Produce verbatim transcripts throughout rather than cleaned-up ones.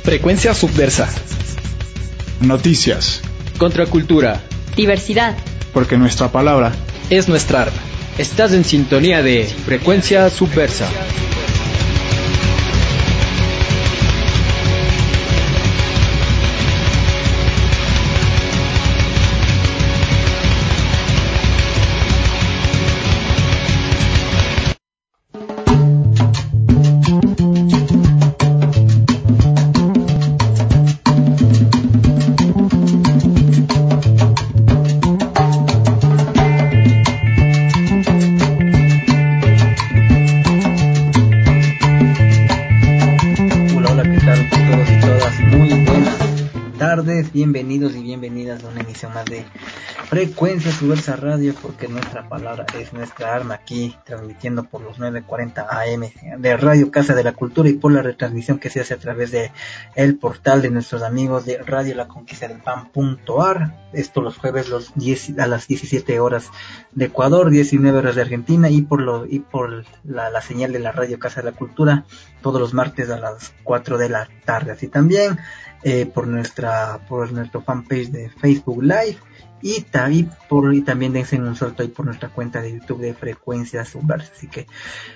Frecuencia Subversa. Noticias. Contracultura. Diversidad. Porque nuestra palabra es nuestra arma. Estás en sintonía de Frecuencia Subversa. Bienvenidos y bienvenidas a una emisión más de Frecuencia Subversa Radio, porque nuestra palabra es nuestra arma, aquí transmitiendo por los nueve cuarenta A M de Radio Casa de la Cultura y por la retransmisión que se hace a través de el portal de nuestros amigos de Radio La Conquista del Pan punto a r. Esto los jueves los diez, a las diecisiete horas de Ecuador, diecinueve horas de Argentina, y por lo y por la, la señal de la Radio Casa de la Cultura todos los martes a las cuatro de la tarde. Así también Eh, por nuestra por nuestro fanpage de Facebook Live y, y, por, y también dense un salto ahí por nuestra cuenta de YouTube de Frecuencia Subversa. Así que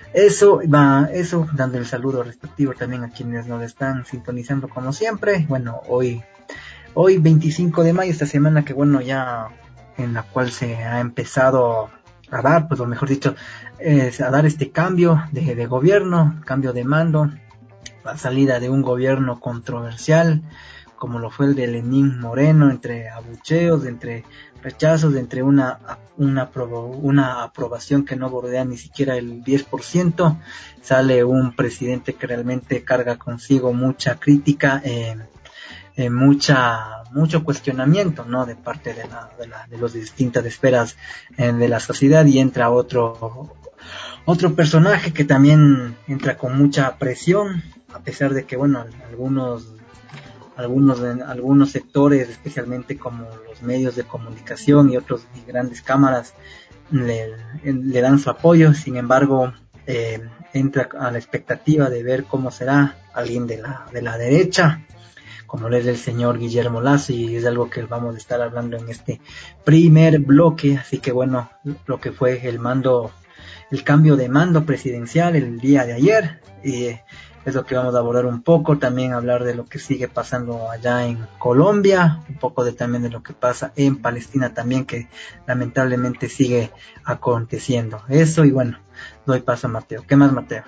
eso va, eso dando el saludo respectivo también a quienes nos están sintonizando como siempre. Bueno, hoy hoy veinticinco de mayo, esta semana que bueno ya en la cual se ha empezado a dar, pues lo mejor dicho, eh, a dar este cambio de, de gobierno, cambio de mando, la salida de un gobierno controversial como lo fue el de Lenín Moreno, entre abucheos, entre rechazos, entre una una, una aprobación que no bordea ni siquiera el diez por ciento, sale un presidente que realmente carga consigo mucha crítica, eh, eh, mucha mucho cuestionamiento, ¿no?, de parte de la de, la, de las distintas esferas eh, de la sociedad, y entra otro otro personaje que también entra con mucha presión, a pesar de que bueno algunos algunos algunos sectores, especialmente como los medios de comunicación y otros y grandes cámaras, le, le dan su apoyo. Sin embargo, eh, entra a la expectativa de ver cómo será alguien de la de la derecha, como es el señor Guillermo Lasso, y es algo que vamos a estar hablando en este primer bloque. Así que bueno, lo que fue el mando el cambio de mando presidencial el día de ayer, y eh, es lo que vamos a abordar un poco, también hablar de lo que sigue pasando allá en Colombia, un poco de también de lo que pasa en Palestina también, que lamentablemente sigue aconteciendo. Eso, y bueno, doy paso a Mateo. ¿Qué más, Mateo?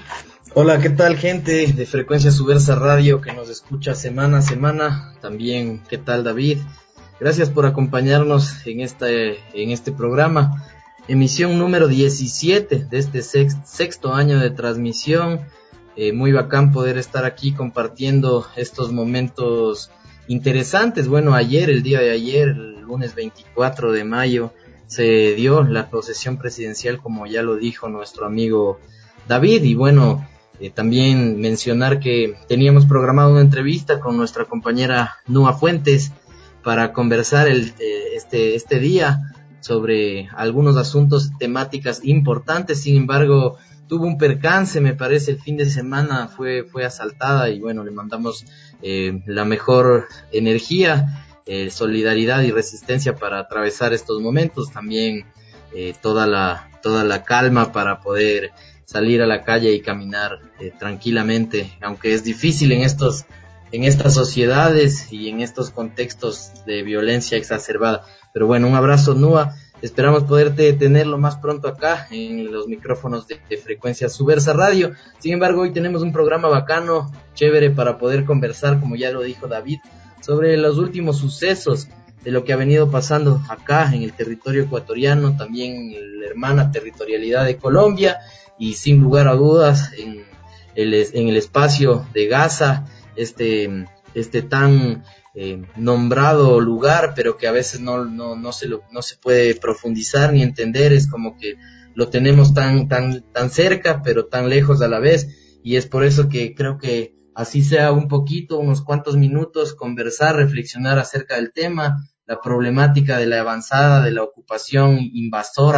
Hola, ¿qué tal, gente de Frecuencia Subversa Radio que nos escucha semana a semana? También, ¿qué tal, David? Gracias por acompañarnos en este, en este programa. Emisión número diecisiete de este sext, sexto año de transmisión. Eh, muy bacán poder estar aquí compartiendo estos momentos interesantes. Bueno, ayer, el día de ayer, el lunes veinticuatro de mayo, se dio la procesión presidencial, como ya lo dijo nuestro amigo David. Y bueno, eh, también mencionar que teníamos programado una entrevista con nuestra compañera Nua Fuentes para conversar el, eh, este, este día sobre algunos asuntos, temáticas importantes. Sin embargo, tuvo un percance, me parece, el fin de semana fue fue asaltada, y bueno, le mandamos eh, la mejor energía, eh, solidaridad y resistencia para atravesar estos momentos. También eh, toda la toda la calma para poder salir a la calle y caminar eh, tranquilamente, aunque es difícil en estos en estas sociedades y en estos contextos de violencia exacerbada. Pero bueno, un abrazo, Nua. Esperamos poderte tener lo más pronto acá en los micrófonos de, de Frecuencia Subversa Radio. Sin embargo, hoy tenemos un programa bacano, chévere, para poder conversar, como ya lo dijo David, sobre los últimos sucesos de lo que ha venido pasando acá en el territorio ecuatoriano, también en la hermana territorialidad de Colombia, y sin lugar a dudas en el, en el espacio de Gaza, este, este tan eh, nombrado lugar, pero que a veces no, no, no se lo, no se puede profundizar ni entender. Es como que lo tenemos tan, tan, tan cerca, pero tan lejos a la vez, y es por eso que creo que así sea un poquito, unos cuantos minutos, conversar, reflexionar acerca del tema, la problemática de la avanzada, de la ocupación invasora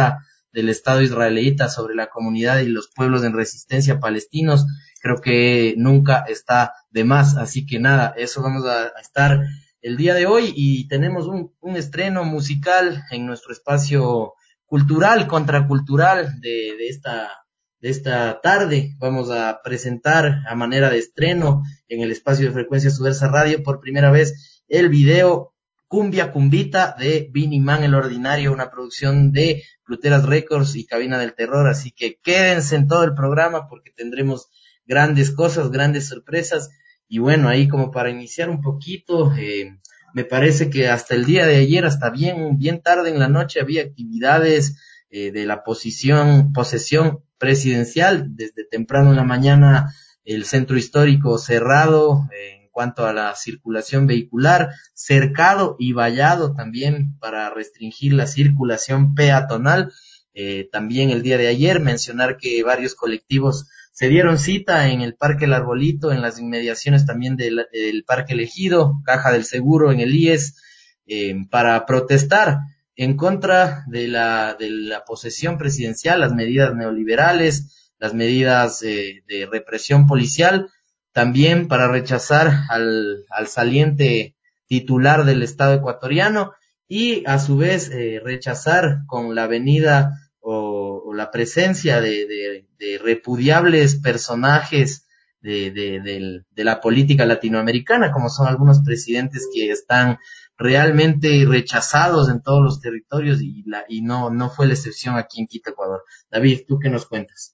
del Estado israelita sobre la comunidad y los pueblos en resistencia palestinos, creo que nunca está de más. Así que nada, eso vamos a, a estar el día de hoy, y tenemos un, un estreno musical en nuestro espacio cultural, contracultural de, de esta de esta tarde. Vamos a presentar a manera de estreno en el espacio de Frecuencia Subversa Radio por primera vez el video Cumbia Cumbita de Vinny Man el Ordinario, una producción de Pluteras Records y Cabina del Terror. Así que quédense en todo el programa porque tendremos grandes cosas, grandes sorpresas. Y bueno, ahí como para iniciar un poquito, eh, me parece que hasta el día de ayer, hasta bien, bien tarde en la noche, había actividades eh, de la posición, posesión presidencial. Desde temprano en la mañana el centro histórico cerrado eh, en cuanto a la circulación vehicular, cercado y vallado también para restringir la circulación peatonal. Eh, también el día de ayer mencionar que varios colectivos se dieron cita en el Parque El Arbolito, en las inmediaciones también del, del Parque Elegido, Caja del Seguro, en el I E S, eh, para protestar en contra de la, de la posesión presidencial, las medidas neoliberales, las medidas eh, de represión policial, también para rechazar al, al saliente titular del Estado ecuatoriano y a su vez eh, rechazar con la venida o, o la presencia de, de, de repudiables personajes de, de, de, de la política latinoamericana, como son algunos presidentes que están realmente rechazados en todos los territorios, y, la, y no, no fue la excepción aquí en Quito, Ecuador. David, ¿tú qué nos cuentas?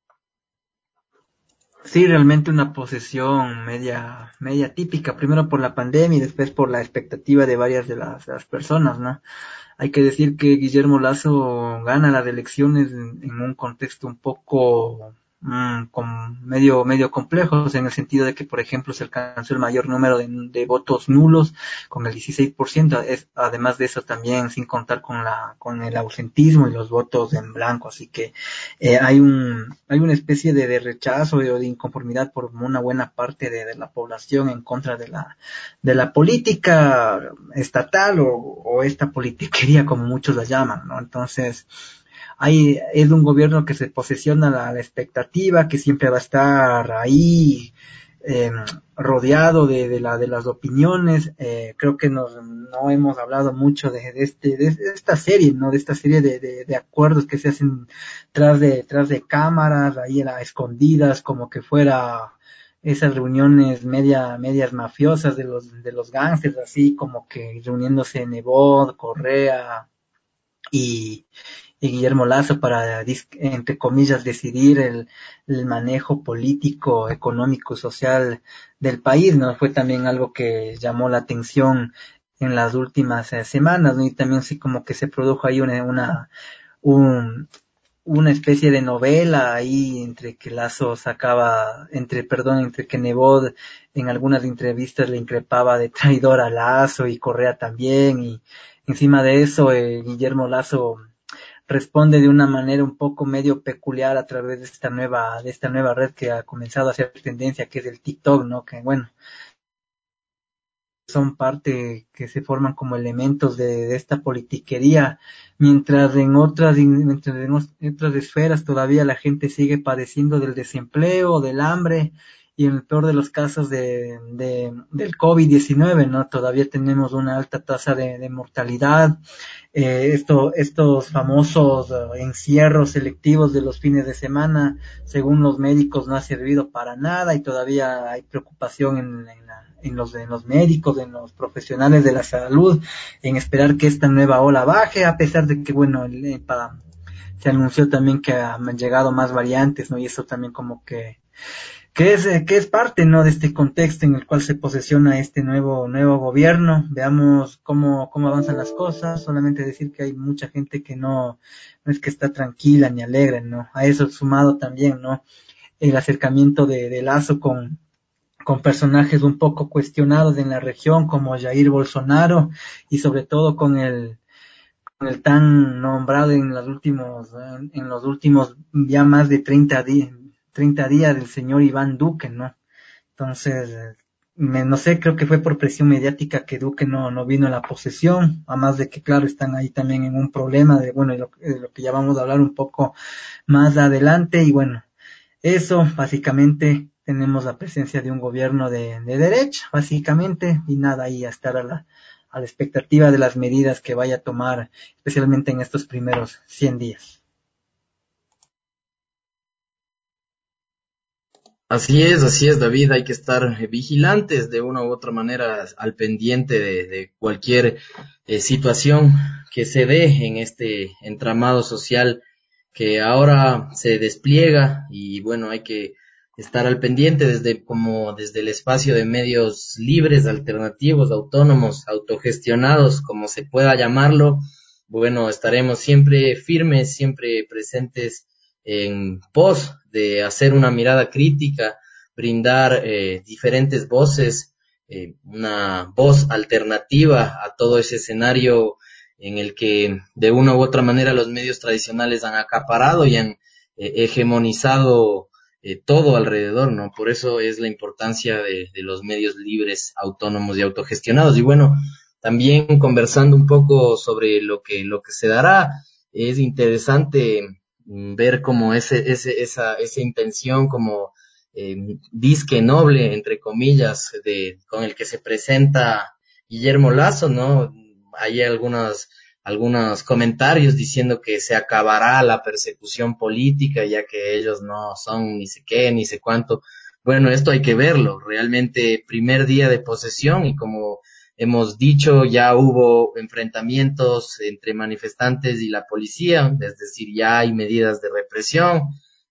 Sí, realmente una posesión media, media típica, primero por la pandemia y después por la expectativa de varias de las, de las personas, ¿no? Hay que decir que Guillermo Lasso gana las elecciones en, en un contexto un poco mmm, con medio medio complejos, en el sentido de que, por ejemplo, se alcanzó el mayor número de, de votos nulos con el dieciséis por ciento, es, además de eso también sin contar con la con el ausentismo y los votos en blanco. Así que eh, hay un hay una especie de, de rechazo o de, de inconformidad por una buena parte de, de la población en contra de la de la política estatal o, o esta politiquería como muchos la llaman, ¿no? Entonces, hay, es un gobierno que se posesiona la, la expectativa, que siempre va a estar ahí, eh, rodeado de, de, la, de las opiniones. Eh, creo que nos, no hemos hablado mucho de, de, este, de esta serie, ¿no? De esta serie de, de, de acuerdos que se hacen tras de, tras de cámaras, ahí a escondidas, como que fuera esas reuniones media, medias mafiosas de los, de los gángsters, así como que reuniéndose Nebot, Correa y, y Guillermo Lasso para, entre comillas, decidir el, el manejo político, económico, social del país, ¿no? Fue también algo que llamó la atención en las últimas eh, semanas, ¿no? Y también sí como que se produjo ahí una, una, un, una especie de novela ahí entre que Lasso sacaba, entre, perdón, entre que Nebot en algunas entrevistas le increpaba de traidor a Lasso y Correa también, y encima de eso eh, Guillermo Lasso responde de una manera un poco medio peculiar a través de esta nueva, de esta nueva red que ha comenzado a hacer tendencia, que es el TikTok, ¿no? Que bueno, son parte que se forman como elementos de, de esta politiquería, mientras en otras, mientras en otras esferas todavía la gente sigue padeciendo del desempleo, del hambre, y en el peor de los casos de, de del COVID diecinueve, ¿no? Todavía tenemos una alta tasa de, de mortalidad. Eh, esto, estos famosos uh, encierros selectivos de los fines de semana, según los médicos, no ha servido para nada, y todavía hay preocupación en, en, la, en, los, en los médicos, en los profesionales de la salud, en esperar que esta nueva ola baje, a pesar de que, bueno, el, el, para, se anunció también que han llegado más variantes, ¿no? Y eso también como que que es que es parte, ¿no?, de este contexto en el cual se posesiona este nuevo nuevo gobierno. Veamos cómo cómo avanzan las cosas. Solamente decir que hay mucha gente que no no es que está tranquila ni alegre, ¿no? A eso sumado también, ¿no?, el acercamiento de, de Lasso con con personajes un poco cuestionados en la región como Jair Bolsonaro, y sobre todo con el con el tan nombrado en los últimos en, en los últimos ya más de treinta días treinta días del señor Iván Duque, ¿no? Entonces, me, no sé, creo que fue por presión mediática que Duque no, no vino a la posesión, además de que, claro, están ahí también en un problema de, bueno, lo, de lo que ya vamos a hablar un poco más adelante, y bueno, eso, básicamente, tenemos la presencia de un gobierno de, de derecha, básicamente, y nada, ahí a estar a la, a la expectativa de las medidas que vaya a tomar, especialmente en estos primeros cien días. Así es, así es, David. Hay que estar eh, vigilantes de una u otra manera al pendiente de, de cualquier eh, situación que se dé en este entramado social que ahora se despliega y bueno, hay que estar al pendiente desde como desde el espacio de medios libres, alternativos, autónomos, autogestionados, como se pueda llamarlo. Bueno, estaremos siempre firmes, siempre presentes en pos de hacer una mirada crítica, brindar eh, diferentes voces, eh, una voz alternativa a todo ese escenario en el que de una u otra manera los medios tradicionales han acaparado y han eh, hegemonizado eh, todo alrededor, ¿no? Por eso es la importancia de, de los medios libres, autónomos y autogestionados. Y bueno, también conversando un poco sobre lo que, lo que se dará, es interesante ver como ese, ese, esa, esa intención como eh, disque noble, entre comillas, de, con el que se presenta Guillermo Lasso, ¿no? Hay algunos, algunos comentarios diciendo que se acabará la persecución política, ya que ellos no son ni sé qué, ni sé cuánto. Bueno, esto hay que verlo, realmente primer día de posesión y como hemos dicho, ya hubo enfrentamientos entre manifestantes y la policía, es decir, ya hay medidas de represión,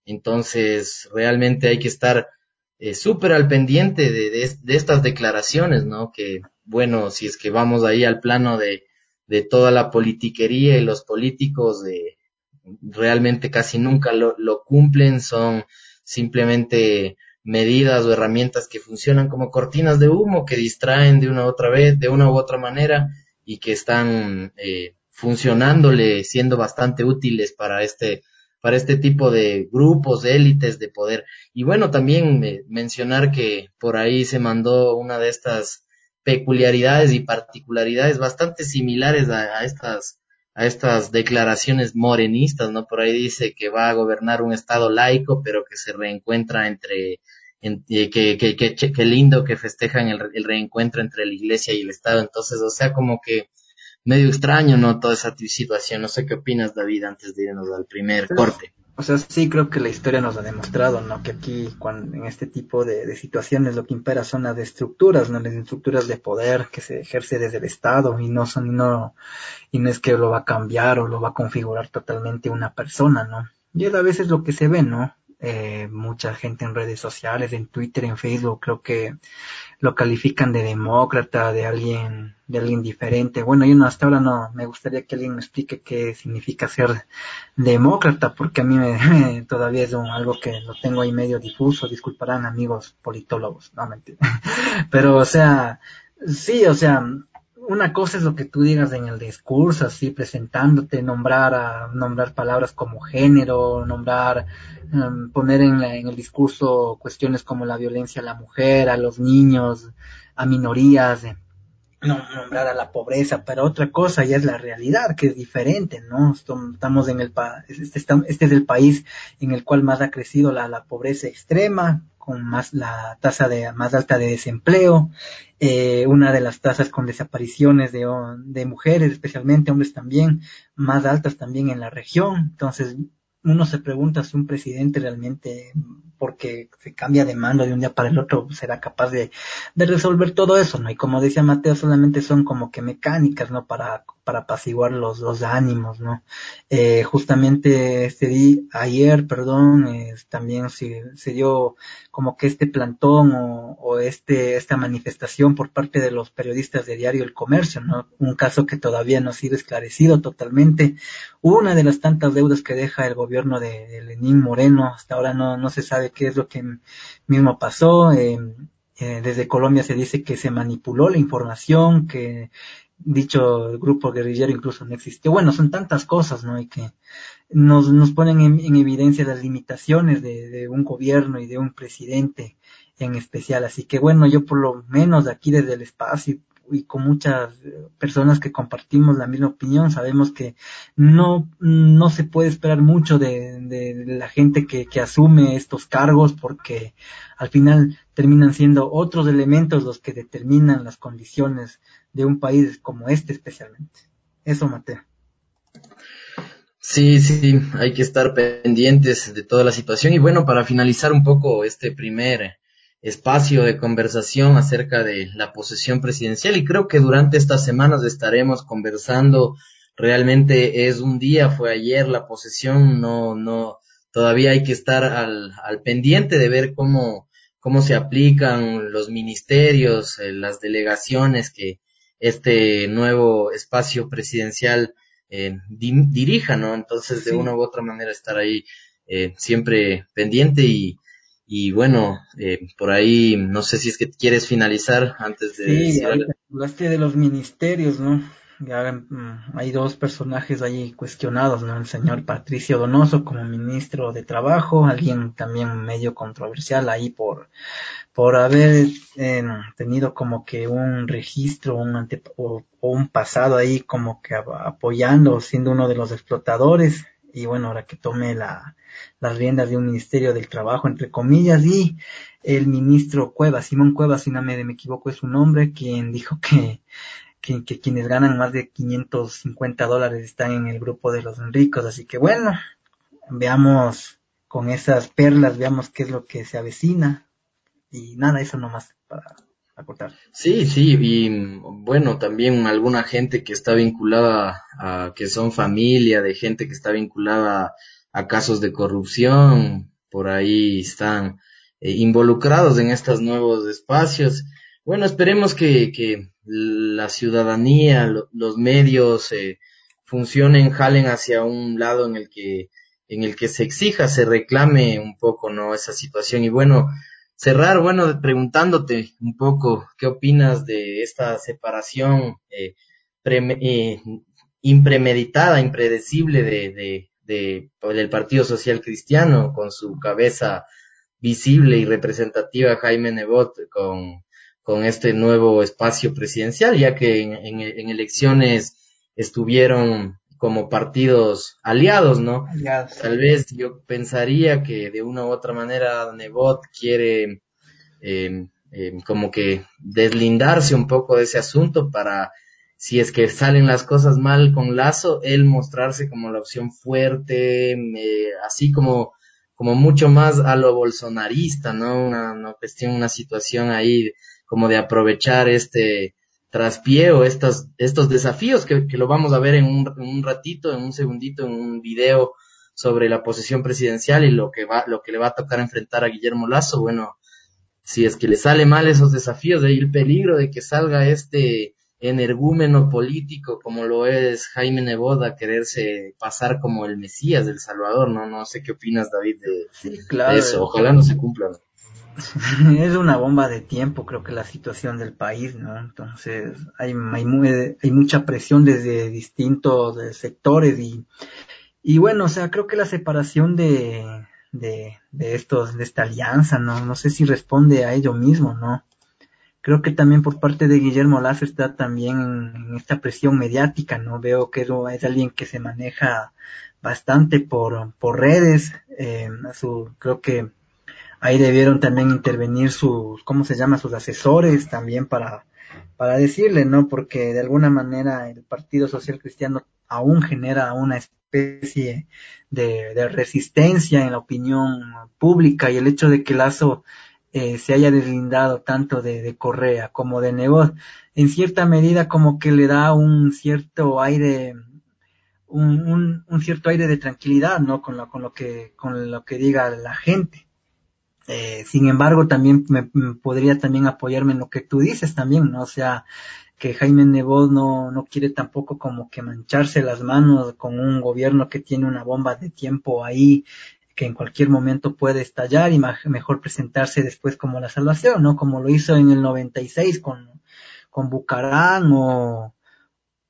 entonces realmente hay que estar eh, súper al pendiente de, de, de estas declaraciones, ¿no? Que, bueno, si es que vamos ahí al plano de, de toda la politiquería y los políticos de, realmente casi nunca lo, lo cumplen, son simplemente medidas o herramientas que funcionan como cortinas de humo, que distraen de una u otra vez, de una u otra manera, y que están eh, funcionándole, siendo bastante útiles para este, para este tipo de grupos, de élites de poder. Y bueno, también eh, mencionar que por ahí se mandó una de estas peculiaridades y particularidades bastante similares a, a estas a estas declaraciones morenistas, ¿no? Por ahí dice que va a gobernar un estado laico, pero que se reencuentra entre En, que, que, que, que, que lindo que festejan el, el reencuentro entre la iglesia y el Estado. Entonces, o sea, como que medio extraño, ¿no? Toda esa situación. No sé qué opinas, David, antes de irnos al primer corte. O sea, sí creo que la historia nos ha demostrado, ¿no? Que aquí, cuando, en este tipo de, de situaciones, lo que impera son las estructuras, ¿no? Las estructuras de poder que se ejerce desde el Estado y no son, no, y no es que lo va a cambiar o lo va a configurar totalmente una persona, ¿no? Y es a veces lo que se ve, ¿no? Eh, mucha gente en redes sociales, en Twitter, en Facebook, creo que lo califican de demócrata, de alguien, de alguien diferente. Bueno, yo no, hasta ahora no, me gustaría que alguien me explique qué significa ser demócrata, porque a mí me, me, todavía es un, algo que lo tengo ahí medio difuso, disculparán amigos politólogos, no mentira. Pero, o sea, sí, o sea, una cosa es lo que tú digas en el discurso, así presentándote, nombrar a, nombrar palabras como género, nombrar, um, poner en, la, en el discurso cuestiones como la violencia a la mujer, a los niños, a minorías, eh, no, nombrar a la pobreza, pero otra cosa ya es la realidad, que es diferente, ¿no? Estamos en el pa este, este es el país en el cual más ha crecido la, la pobreza extrema, con más la tasa de más alta de desempleo, eh, una de las tasas con desapariciones de, de mujeres, especialmente hombres también, más altas también en la región. Entonces, uno se pregunta si un presidente realmente, porque se cambia de mando de un día para el otro, será capaz de, de resolver todo eso, ¿no? Y como decía Mateo, solamente son como que mecánicas, ¿no? Para, para apaciguar los, los ánimos, ¿no? Eh, justamente este día, ayer, perdón, eh, también se, se dio como que este plantón o, o este, esta manifestación por parte de los periodistas de Diario El Comercio, ¿no? Un caso que todavía no ha sido esclarecido totalmente. Una de las tantas deudas que deja el gobierno de, de Lenín Moreno, hasta ahora no, no se sabe qué es lo que mismo pasó. Eh, eh, desde Colombia se dice que se manipuló la información, que dicho grupo guerrillero incluso no existió. Bueno, son tantas cosas, ¿no? Y que nos, nos ponen en, en evidencia las limitaciones de, de un gobierno y de un presidente en especial. Así que bueno, yo por lo menos aquí desde el espacio y con muchas personas que compartimos la misma opinión, sabemos que no, no se puede esperar mucho de, de, de la gente que, que asume estos cargos, porque al final terminan siendo otros elementos los que determinan las condiciones de un país como este especialmente. Eso, Mateo. Sí, sí, hay que estar pendientes de toda la situación. Y bueno, para finalizar un poco este primer espacio de conversación acerca de la posesión presidencial, y creo que durante estas semanas estaremos conversando. Realmente es un día, fue ayer la posesión, no, no, todavía hay que estar al, al pendiente de ver cómo, cómo se aplican los ministerios, eh, las delegaciones que este nuevo espacio presidencial eh, di- dirija, ¿no? Entonces, de Sí. una u otra manera estar ahí eh, siempre pendiente y, y bueno, eh, por ahí no sé si es que quieres finalizar antes de Sí, decir algo. ahorita hablaste de los ministerios, ¿no? Ya, mm, hay dos personajes ahí cuestionados, ¿no? El señor Patricio Donoso como ministro de Trabajo, alguien también medio controversial ahí por, por haber eh, tenido como que un registro, un ante, o, o un pasado ahí como que ap- apoyando, siendo uno de los explotadores, y bueno, ahora que tome la, las riendas de un ministerio del trabajo, entre comillas, y el ministro Cuevas, Simón Cuevas, si no me, me equivoco es su nombre, quien dijo que, que, que quienes ganan más de quinientos cincuenta dólares están en el grupo de los ricos. Así que bueno, veamos con esas perlas, veamos qué es lo que se avecina. Y nada, eso nomás para acortar. Sí, sí, y mm, bueno, también alguna gente que está vinculada a, que son familia de gente que está vinculada a, casos de corrupción, por ahí están eh, involucrados en estos nuevos espacios. Bueno, esperemos que, que la ciudadanía, lo- los medios eh, funcionen, jalen hacia un lado en el que, en el que se exija, se reclame un poco, ¿no? Esa situación. Y bueno, cerrar, bueno, preguntándote un poco, ¿qué opinas de esta separación eh, preme- eh, impremeditada, impredecible de, de, de- del Partido Social Cristiano, con su cabeza visible y representativa, Jaime Nebot, con, con este nuevo espacio presidencial, ya que en, en, en elecciones estuvieron como partidos aliados, ¿no? Ya, Tal sí. vez yo pensaría que de una u otra manera Nebot quiere eh, eh, como que deslindarse un poco de ese asunto para, si es que salen las cosas mal con Lazo, él mostrarse como la opción fuerte, eh, así como, como mucho más a lo bolsonarista, ¿no? Una, una cuestión, una situación ahí como de aprovechar este traspié o estos, estos desafíos que, que lo vamos a ver en un, en un ratito, en un segundito, en un video sobre la posesión presidencial y lo que va, lo que le va a tocar enfrentar a Guillermo Lazo. Bueno, si es que le sale mal esos desafíos, de el peligro de que salga este energúmeno político como lo es Jaime Nebot a quererse pasar como el Mesías del Salvador, ¿no? No sé qué opinas, David, de, Sí, de claro, eso. Ojalá no se cumpla, ¿no? es una bomba de tiempo, creo que la situación del país, ¿no? Entonces, hay, hay, muy- hay mucha presión desde distintos eh, sectores y, y bueno, o sea, creo que la separación de, de, de estos, de esta alianza, ¿no? No sé si responde a ello mismo, ¿no? Creo que también por parte de Guillermo Lazo está también en esta presión mediática, ¿no? Veo que es, es alguien que se maneja bastante por, por redes, eh, su, creo que ahí debieron también intervenir sus, ¿cómo se llama? Sus asesores también para, para decirle, ¿no? Porque de alguna manera el Partido Social Cristiano aún genera una especie de, de resistencia en la opinión pública, y el hecho de que Lazo eh, se haya deslindado tanto de, de Correa como de Nebot, en cierta medida como que le da un cierto aire, un, un, un cierto aire de tranquilidad, ¿no? Con lo, con lo que, con lo que diga la gente. Eh, sin embargo, también me, me podría también apoyarme en lo que tú dices también, ¿no? O sea, que Jaime Nebot no, no quiere tampoco como que mancharse las manos con un gobierno que tiene una bomba de tiempo ahí, que en cualquier momento puede estallar, y ma- mejor presentarse después como la salvación, ¿no? Como lo hizo en el noventa y seis con, con Bucarán, o,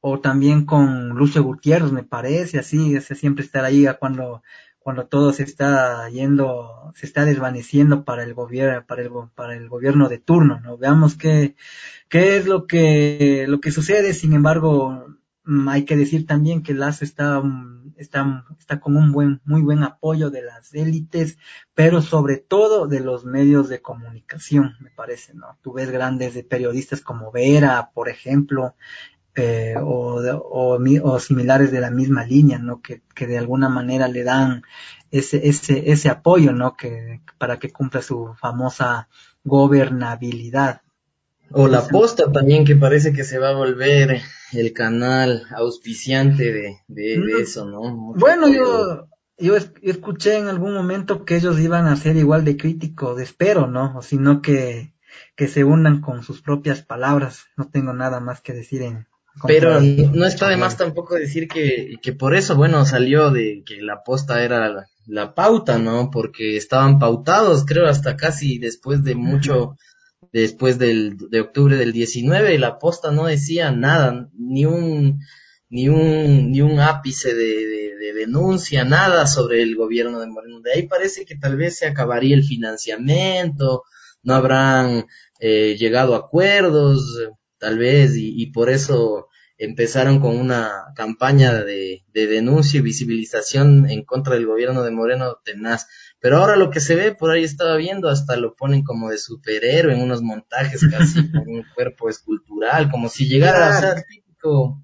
o también con Lucio Gutiérrez, me parece, así, ese siempre estar ahí a cuando, cuando todo se está yendo, se está desvaneciendo para el gobierno, para el, go- para el gobierno de turno, ¿no? Veamos qué, qué es lo que, lo que sucede. Sin embargo, mm, hay que decir también que Lazo está, mm, está, está con un buen, muy buen apoyo de las élites, pero sobre todo de los medios de comunicación, me parece, ¿no? Tú ves grandes de periodistas como Vera, por ejemplo, eh, o, de- o, mi- o similares de la misma línea, ¿no? Que, que de alguna manera le dan ese, ese, ese apoyo, ¿no? Que, para que cumpla su famosa gobernabilidad. O La Eso. Posta también, que parece que se va a volver el canal auspiciante de, de, de Mm, eso, ¿no? Mucho Bueno, apoyo. yo, yo es- escuché en algún momento que ellos iban a ser igual de críticos, espero, ¿no? O sino que, que se unan con sus propias palabras. No tengo nada más que decir en contra Pero de no está de más ellos. tampoco decir que, que por eso, bueno, salió de que La Posta era la, la pauta, ¿no? Porque estaban pautados, creo, hasta casi después de Ujú. mucho, después del, de octubre del diecinueve, y La Posta no decía nada, ni un, ni un, ni un ápice de, de, de denuncia, nada sobre el gobierno de Moreno. De ahí parece que tal vez se acabaría el financiamiento, no habrán eh, llegado a acuerdos, tal vez, y, y por eso empezaron con una campaña de, de denuncia y visibilización en contra del gobierno de Moreno tenaz. Pero ahora lo que se ve, por ahí estaba viendo, hasta lo ponen como de superhéroe en unos montajes casi con un cuerpo escultural, como si llegara a Claro, ser típico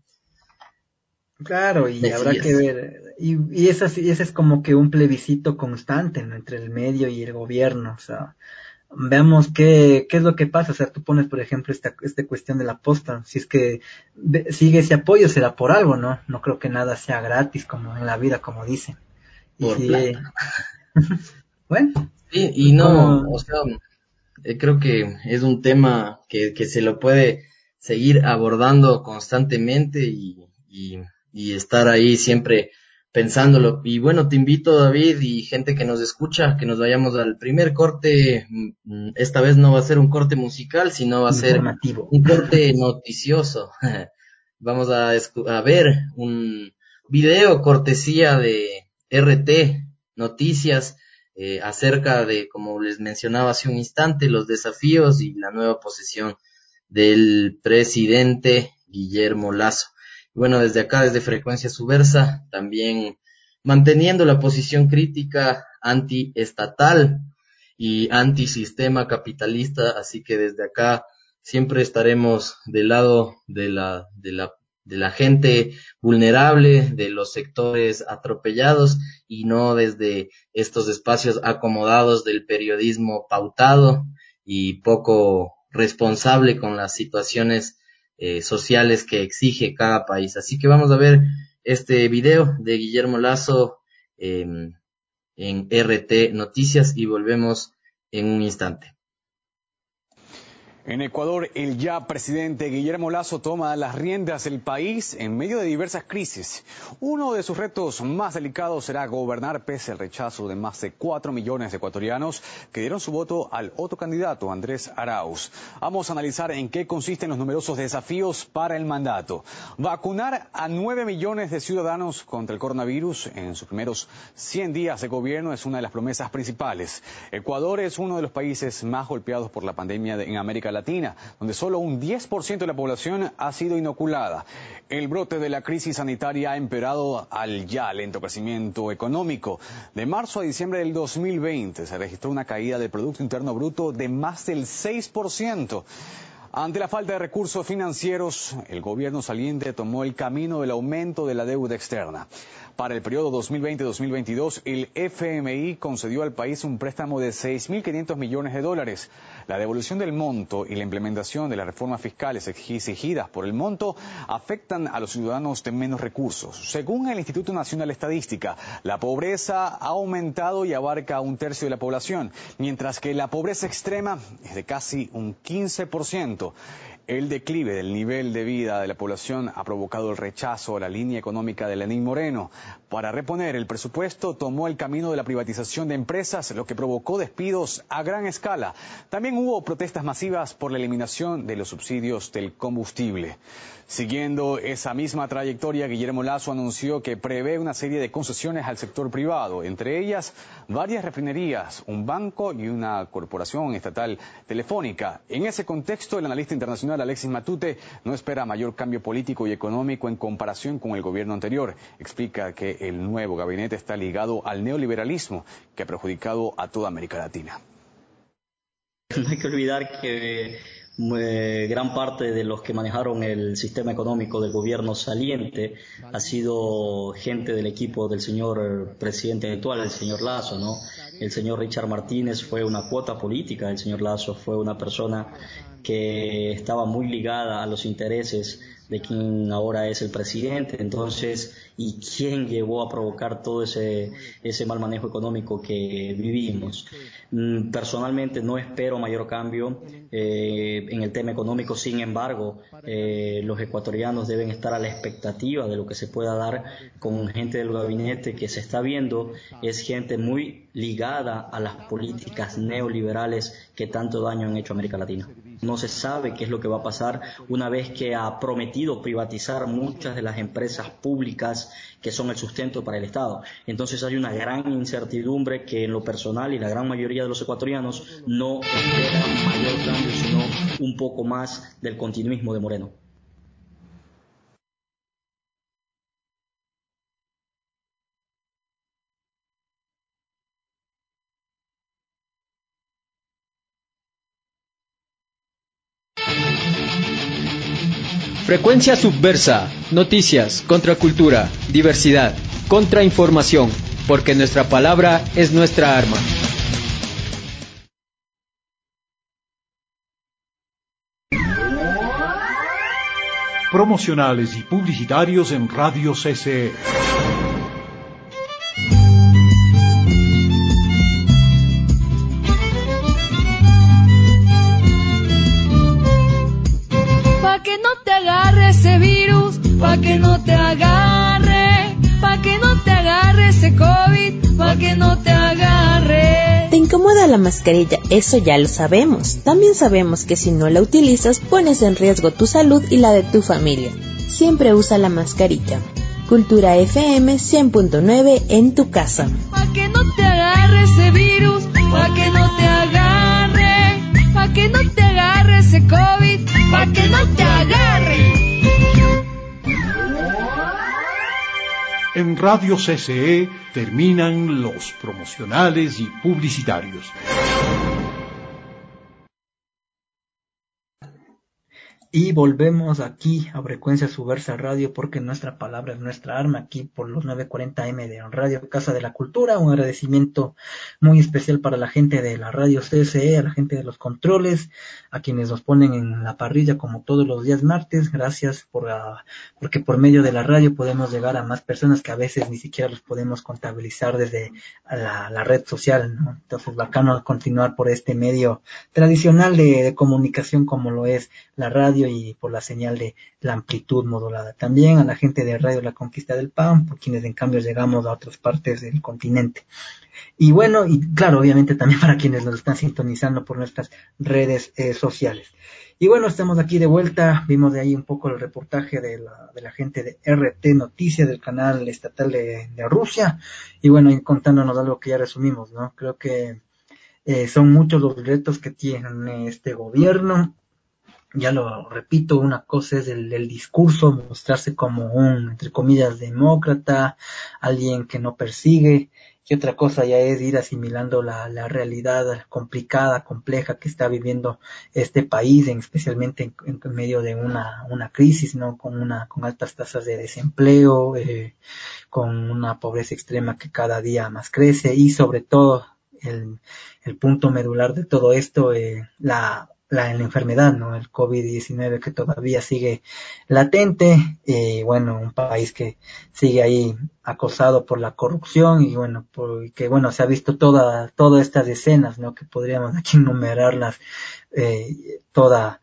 claro, y habrá que Mesías. ver. Y, y ese, es- y ese es como que un plebiscito constante, ¿no? Entre el medio y el gobierno. O sea, veamos qué, qué es lo que pasa. O sea, tú pones, por ejemplo, esta, esta cuestión de la posta. Si es que ve- sigue ese apoyo, será por algo, ¿no? No creo que nada sea gratis como en la vida, como dicen. Y Por si, plata. eh, bueno, Sí, y no, como, o sea, eh, creo que es un tema que, que se lo puede seguir abordando constantemente y, y, y estar ahí siempre pensándolo. Y bueno, te invito, David, y gente que nos escucha, que nos vayamos al primer corte. Mm, mm, Esta vez no va a ser un corte musical, sino va a ser informativo. un corte noticioso. Vamos a, escu- a ver un video cortesía de R T Noticias, eh, acerca de, como les mencionaba hace un instante, los desafíos y la nueva posesión del presidente Guillermo Lasso. Bueno, desde acá, desde Frecuencia Subversa, también manteniendo la posición crítica antiestatal y antisistema capitalista, así que desde acá siempre estaremos del lado de la, de la, de la gente vulnerable, de los sectores atropellados, y no desde estos espacios acomodados del periodismo pautado y poco responsable con las situaciones eh, sociales que exige cada país. Así que vamos a ver este video de Guillermo Lasso eh, en R T Noticias y volvemos en un instante. En Ecuador, el ya presidente Guillermo Lasso toma las riendas del país en medio de diversas crisis. Uno de sus retos más delicados será gobernar pese al rechazo de más de cuatro millones de ecuatorianos que dieron su voto al otro candidato, Andrés Arauz. Vamos a analizar en qué consisten los numerosos desafíos para el mandato. Vacunar a nueve millones de ciudadanos contra el coronavirus en sus primeros cien días de gobierno es una de las promesas principales. Ecuador es uno de los países más golpeados por la pandemia en América Latina, donde solo un diez por ciento de la población ha sido inoculada. El brote de la crisis sanitaria ha empeorado al ya lento crecimiento económico. De marzo a diciembre del dos mil veinte se registró una caída del Producto Interno Bruto de más del seis por ciento. Ante la falta de recursos financieros, el gobierno saliente tomó el camino del aumento de la deuda externa. Para el periodo dos mil veinte a dos mil veintidós, el F M I concedió al país un préstamo de seis mil quinientos millones de dólares. La devolución del monto y la implementación de las reformas fiscales exigidas por el monto afectan a los ciudadanos de menos recursos. Según el Instituto Nacional de Estadística, la pobreza ha aumentado y abarca a un tercio de la población, mientras que la pobreza extrema es de casi un quince por ciento. crecimiento. El declive del nivel de vida de la población ha provocado el rechazo a la línea económica de Lenín Moreno. Para reponer el presupuesto, tomó el camino de la privatización de empresas, lo que provocó despidos a gran escala. También hubo protestas masivas por la eliminación de los subsidios del combustible. Siguiendo esa misma trayectoria, Guillermo Lasso anunció que prevé una serie de concesiones al sector privado, entre ellas varias refinerías, un banco y una corporación estatal telefónica. En ese contexto, el analista internacional Alexis Matute no espera mayor cambio político y económico en comparación con el gobierno anterior. Explica que el nuevo gabinete está ligado al neoliberalismo, que ha perjudicado a toda América Latina. No hay que olvidar que eh, gran parte de los que manejaron el sistema económico del gobierno saliente ha sido gente del equipo del señor presidente actual, el señor Lasso, ¿no? El señor Richard Martínez fue una cuota política, el señor Lasso fue una persona que estaba muy ligada a los intereses de quien ahora es el presidente, entonces, y quién llevó a provocar todo ese, ese mal manejo económico que vivimos. Personalmente no espero mayor cambio eh, en el tema económico, sin embargo, eh, los ecuatorianos deben estar a la expectativa de lo que se pueda dar con gente del gabinete que se está viendo, es gente muy ligada a las políticas neoliberales que tanto daño han hecho a América Latina. No se sabe qué es lo que va a pasar una vez que ha prometido privatizar muchas de las empresas públicas que son el sustento para el Estado. Entonces hay una gran incertidumbre que en lo personal y la gran mayoría de los ecuatorianos no esperan mayor cambio, sino un poco más del continuismo de Moreno. Frecuencia Subversa, noticias, contracultura, diversidad, contrainformación, porque nuestra palabra es nuestra arma. Promocionales y publicitarios en Radio C C E. Que no te agarre ese virus, pa' que no te agarre, pa' que no te agarre ese COVID, pa' que no te agarre. Te incomoda la mascarilla, eso ya lo sabemos. También sabemos que si no la utilizas, pones en riesgo tu salud y la de tu familia. Siempre usa la mascarilla. Cultura F M cien punto nueve en tu casa. Pa' que no te agarre ese virus, pa' que no te agarre, pa' que no te agarre ese COVID, pa' que no te agarre. En Radio C C E terminan los promocionales y publicitarios. Y volvemos aquí a Frecuencia Subversa Radio, porque nuestra palabra es nuestra arma, aquí por los nueve cuarenta eme de Radio Casa de la Cultura. Un agradecimiento muy especial para la gente de la Radio C S E, a la gente de los controles, a quienes nos ponen en la parrilla como todos los días martes. Gracias por la, porque por medio de la radio podemos llegar a más personas que a veces ni siquiera los podemos contabilizar desde la, la red social, ¿no? Entonces, bacano continuar por este medio tradicional de, de comunicación como lo es la radio, y por la señal de la amplitud modulada. También a la gente de Radio La Conquista del Pan, por quienes en cambio llegamos a otras partes del continente. Y bueno, y claro, obviamente también para quienes nos están sintonizando por nuestras redes eh, sociales. Y bueno, estamos aquí de vuelta. Vimos de ahí un poco el reportaje de la, de la gente de R T Noticias, del canal estatal de, de Rusia. Y bueno, y contándonos algo que ya resumimos, ¿no? Creo que eh, son muchos los retos que tiene este gobierno. Ya lo repito, una cosa es el, el discurso, mostrarse como un, entre comillas, demócrata, alguien que no persigue, y otra cosa ya es ir asimilando la, la realidad complicada, compleja que está viviendo este país, en, especialmente en, en medio de una, una crisis, ¿no? Con una, con altas tasas de desempleo, eh, con una pobreza extrema que cada día más crece, y sobre todo, el, el punto medular de todo esto, eh, la La, la enfermedad, ¿no? El COVID diecinueve que todavía sigue latente, y eh, bueno, un país que sigue ahí acosado por la corrupción, y bueno, por, que bueno, se ha visto toda, todas estas escenas, ¿no? Que podríamos aquí enumerarlas, eh, toda,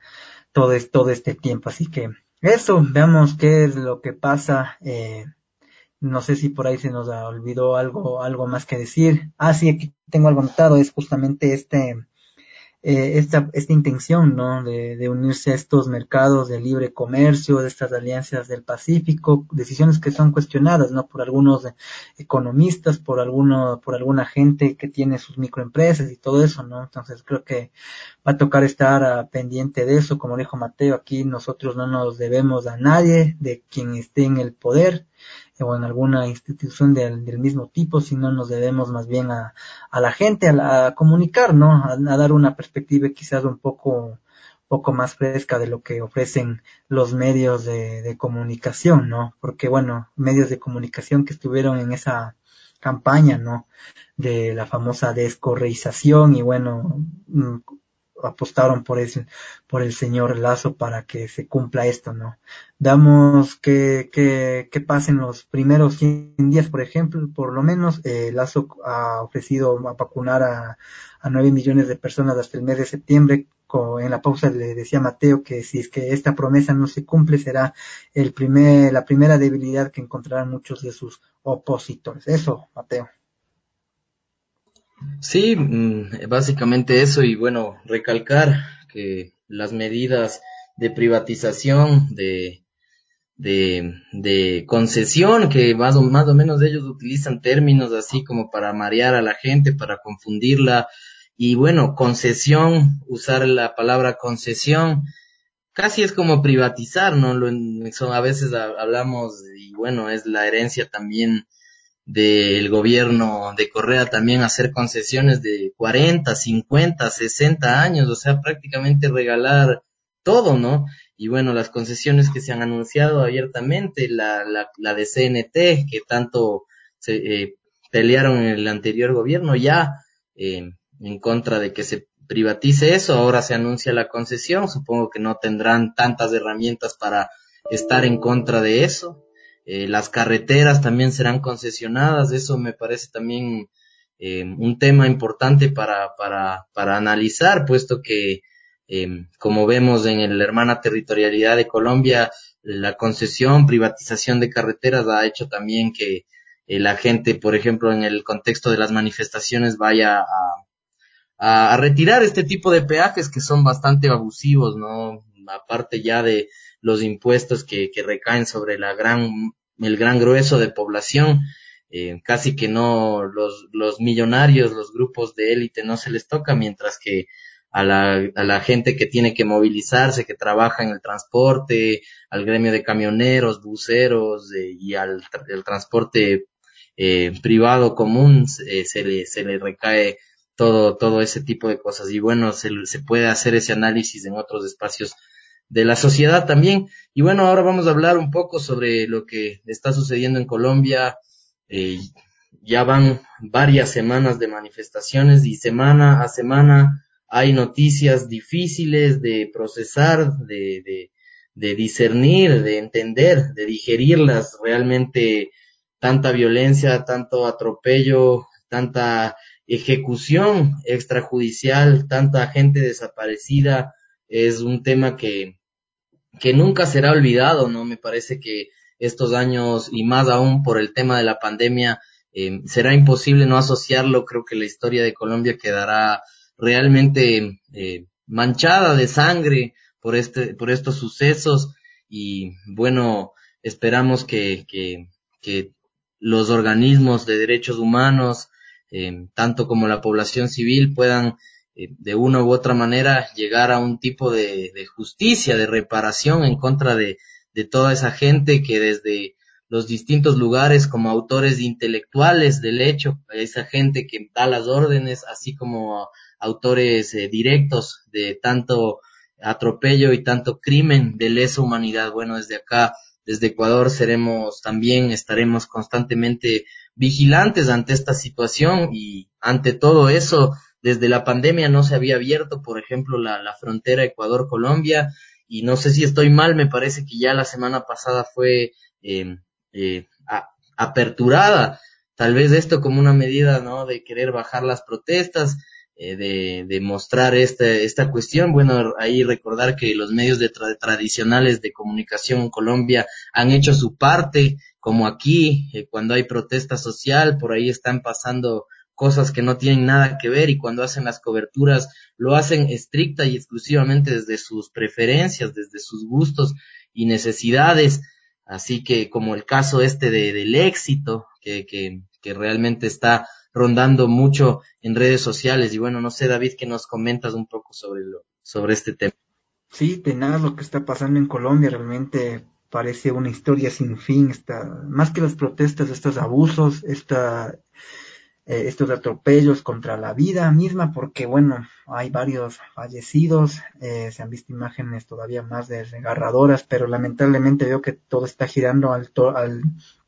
todo, es, todo este tiempo. Así que eso, veamos qué es lo que pasa. Eh, no sé si por ahí se nos olvidó algo, algo más que decir. Ah, sí, aquí tengo algo anotado, es justamente este, eh, esta, esta intención, ¿no? De, de unirse a estos mercados de libre comercio, de estas alianzas del Pacífico, decisiones que son cuestionadas, ¿no? Por algunos economistas, por alguno, por alguna gente que tiene sus microempresas y todo eso, ¿no? Entonces creo que va a tocar estar uh, pendiente de eso, como dijo Mateo, aquí nosotros no nos debemos a nadie, de quien esté en el poder, o en alguna institución del, del mismo tipo, sino nos debemos más bien a, a la gente, a, la, a comunicar, ¿no? A, a dar una perspectiva quizás un poco, poco más fresca de lo que ofrecen los medios de, de comunicación, ¿no? Porque, bueno, medios de comunicación que estuvieron en esa campaña, ¿no? De la famosa descorreización y, bueno, apostaron por ese, por el señor Lazo para que se cumpla esto, ¿no? Damos que, que, que pasen los primeros cien días, por ejemplo, por lo menos, eh, Lazo ha ofrecido a vacunar a, a nueve millones de personas hasta el mes de septiembre. En la pausa le decía a Mateo que si es que esta promesa no se cumple, será el primer, la primera debilidad que encontrarán muchos de sus opositores. Eso, Mateo. Sí, básicamente eso, y bueno, recalcar que las medidas de privatización, de, de, de concesión, que más o, más o menos ellos utilizan términos así como para marear a la gente, para confundirla, y bueno, concesión, usar la palabra concesión, casi es como privatizar, ¿no? Lo, eso a veces hablamos, y bueno, es la herencia también del gobierno de Correa, también hacer concesiones de cuarenta, cincuenta, sesenta años, o sea, prácticamente regalar todo, ¿no? Y bueno, las concesiones que se han anunciado abiertamente, la, la, la de C N T, que tanto se eh, pelearon en el anterior gobierno ya eh, en contra de que se privatice eso, ahora se anuncia la concesión, supongo que no tendrán tantas herramientas para estar en contra de eso. Eh, las carreteras también serán concesionadas, eso me parece también eh, un tema importante para, para, para analizar, puesto que, eh, como vemos en la hermana territorialidad de Colombia, la concesión, privatización de carreteras ha hecho también que eh, la gente, por ejemplo, en el contexto de las manifestaciones, vaya a, a, a retirar este tipo de peajes que son bastante abusivos, ¿no? Aparte ya de los impuestos que, que recaen sobre la gran, el gran grueso de población, eh, casi que no, los, los millonarios, los grupos de élite no se les toca, mientras que a la, a la gente que tiene que movilizarse, que trabaja en el transporte, al gremio de camioneros, buceros, eh, y al el transporte eh, privado común, eh, se le, se le recae todo, todo ese tipo de cosas. Y bueno, se, se puede hacer ese análisis en otros espacios de la sociedad también. Y bueno, ahora vamos a hablar un poco sobre lo que está sucediendo en Colombia. Eh, ya van varias semanas de manifestaciones y semana a semana hay noticias difíciles de procesar, de, de, de discernir, de entender, de digerirlas. Realmente tanta violencia, tanto atropello, tanta ejecución extrajudicial, tanta gente desaparecida, es un tema que que nunca será olvidado, ¿no? Me parece que estos años, y más aún por el tema de la pandemia, eh, será imposible no asociarlo. Creo que la historia de Colombia quedará realmente eh, manchada de sangre por este, por estos sucesos, y bueno, esperamos que, que, que los organismos de derechos humanos, eh, tanto como la población civil, puedan de una u otra manera llegar a un tipo de, de justicia, de reparación en contra de, de toda esa gente que desde los distintos lugares, como autores intelectuales del hecho, esa gente que da las órdenes, así como autores eh, directos de tanto atropello y tanto crimen de lesa humanidad. Bueno, desde acá, desde Ecuador, seremos también, estaremos constantemente vigilantes ante esta situación, y ante todo eso, desde la pandemia no se había abierto, por ejemplo, la, la frontera Ecuador-Colombia, y no sé si estoy mal, me parece que ya la semana pasada fue eh, eh, a, aperturada, tal vez esto como una medida, ¿no?, de querer bajar las protestas. eh, de, de mostrar esta, esta cuestión. Bueno, ahí recordar que los medios de tra- tradicionales de comunicación en Colombia han hecho su parte, como aquí, eh, cuando hay protesta social, por ahí están pasando cosas que no tienen nada que ver, y cuando hacen las coberturas lo hacen estricta y exclusivamente desde sus preferencias, desde sus gustos y necesidades. Así que como el caso este de, del éxito, que, que, que realmente está rondando mucho en redes sociales. Y bueno, no sé, David, ¿qué nos comentas un poco sobre lo, sobre este tema? Sí, tenaz lo que está pasando en Colombia, realmente parece una historia sin fin, esta, más que las protestas, estos abusos, esta, eh, estos atropellos contra la vida misma, porque bueno, hay varios fallecidos, eh, se han visto imágenes todavía más desgarradoras, pero lamentablemente veo que todo está girando al, to- al,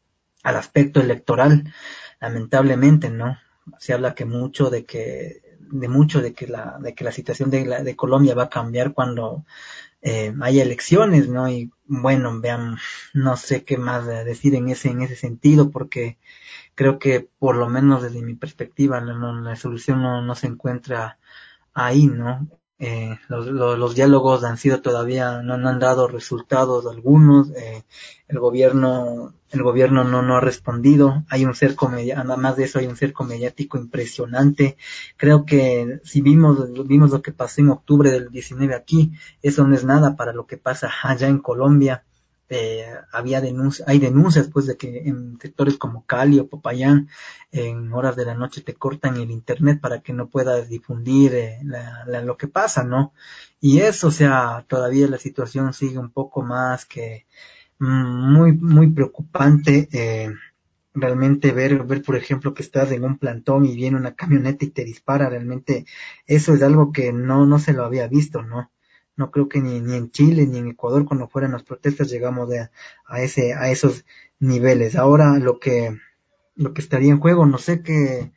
al aspecto electoral, lamentablemente, ¿no? Se habla que mucho de que de mucho de que la de que la situación de, la, de Colombia va a cambiar cuando eh, haya elecciones, ¿no? Y bueno, vean, no sé qué más decir en ese en ese sentido, porque creo que por lo menos desde mi perspectiva la, la, la solución no, no se encuentra ahí, ¿no? Eh, los, los, los diálogos han sido todavía, no, no han dado resultados algunos, eh, el gobierno, el gobierno no, no ha respondido, hay un cerco mediático, además de eso hay un cerco mediático impresionante. Creo que si vimos, vimos lo que pasó en octubre del diecinueve aquí, eso no es nada para lo que pasa allá en Colombia. Eh, había denuncias, hay denuncias pues de que en sectores como Cali o Popayán en horas de la noche te cortan el internet para que no puedas difundir eh, la, la, lo que pasa, ¿no? Y eso, o sea, todavía la situación sigue un poco más que mm, muy, muy preocupante. Eh, realmente ver, ver, por ejemplo, que estás en un plantón y viene una camioneta y te dispara, realmente eso es algo que no, no se lo había visto, ¿no? No creo que ni, ni en Chile ni en Ecuador cuando fueran las protestas llegamos de, a ese, a esos niveles. Ahora lo que, lo que estaría en juego, no sé qué,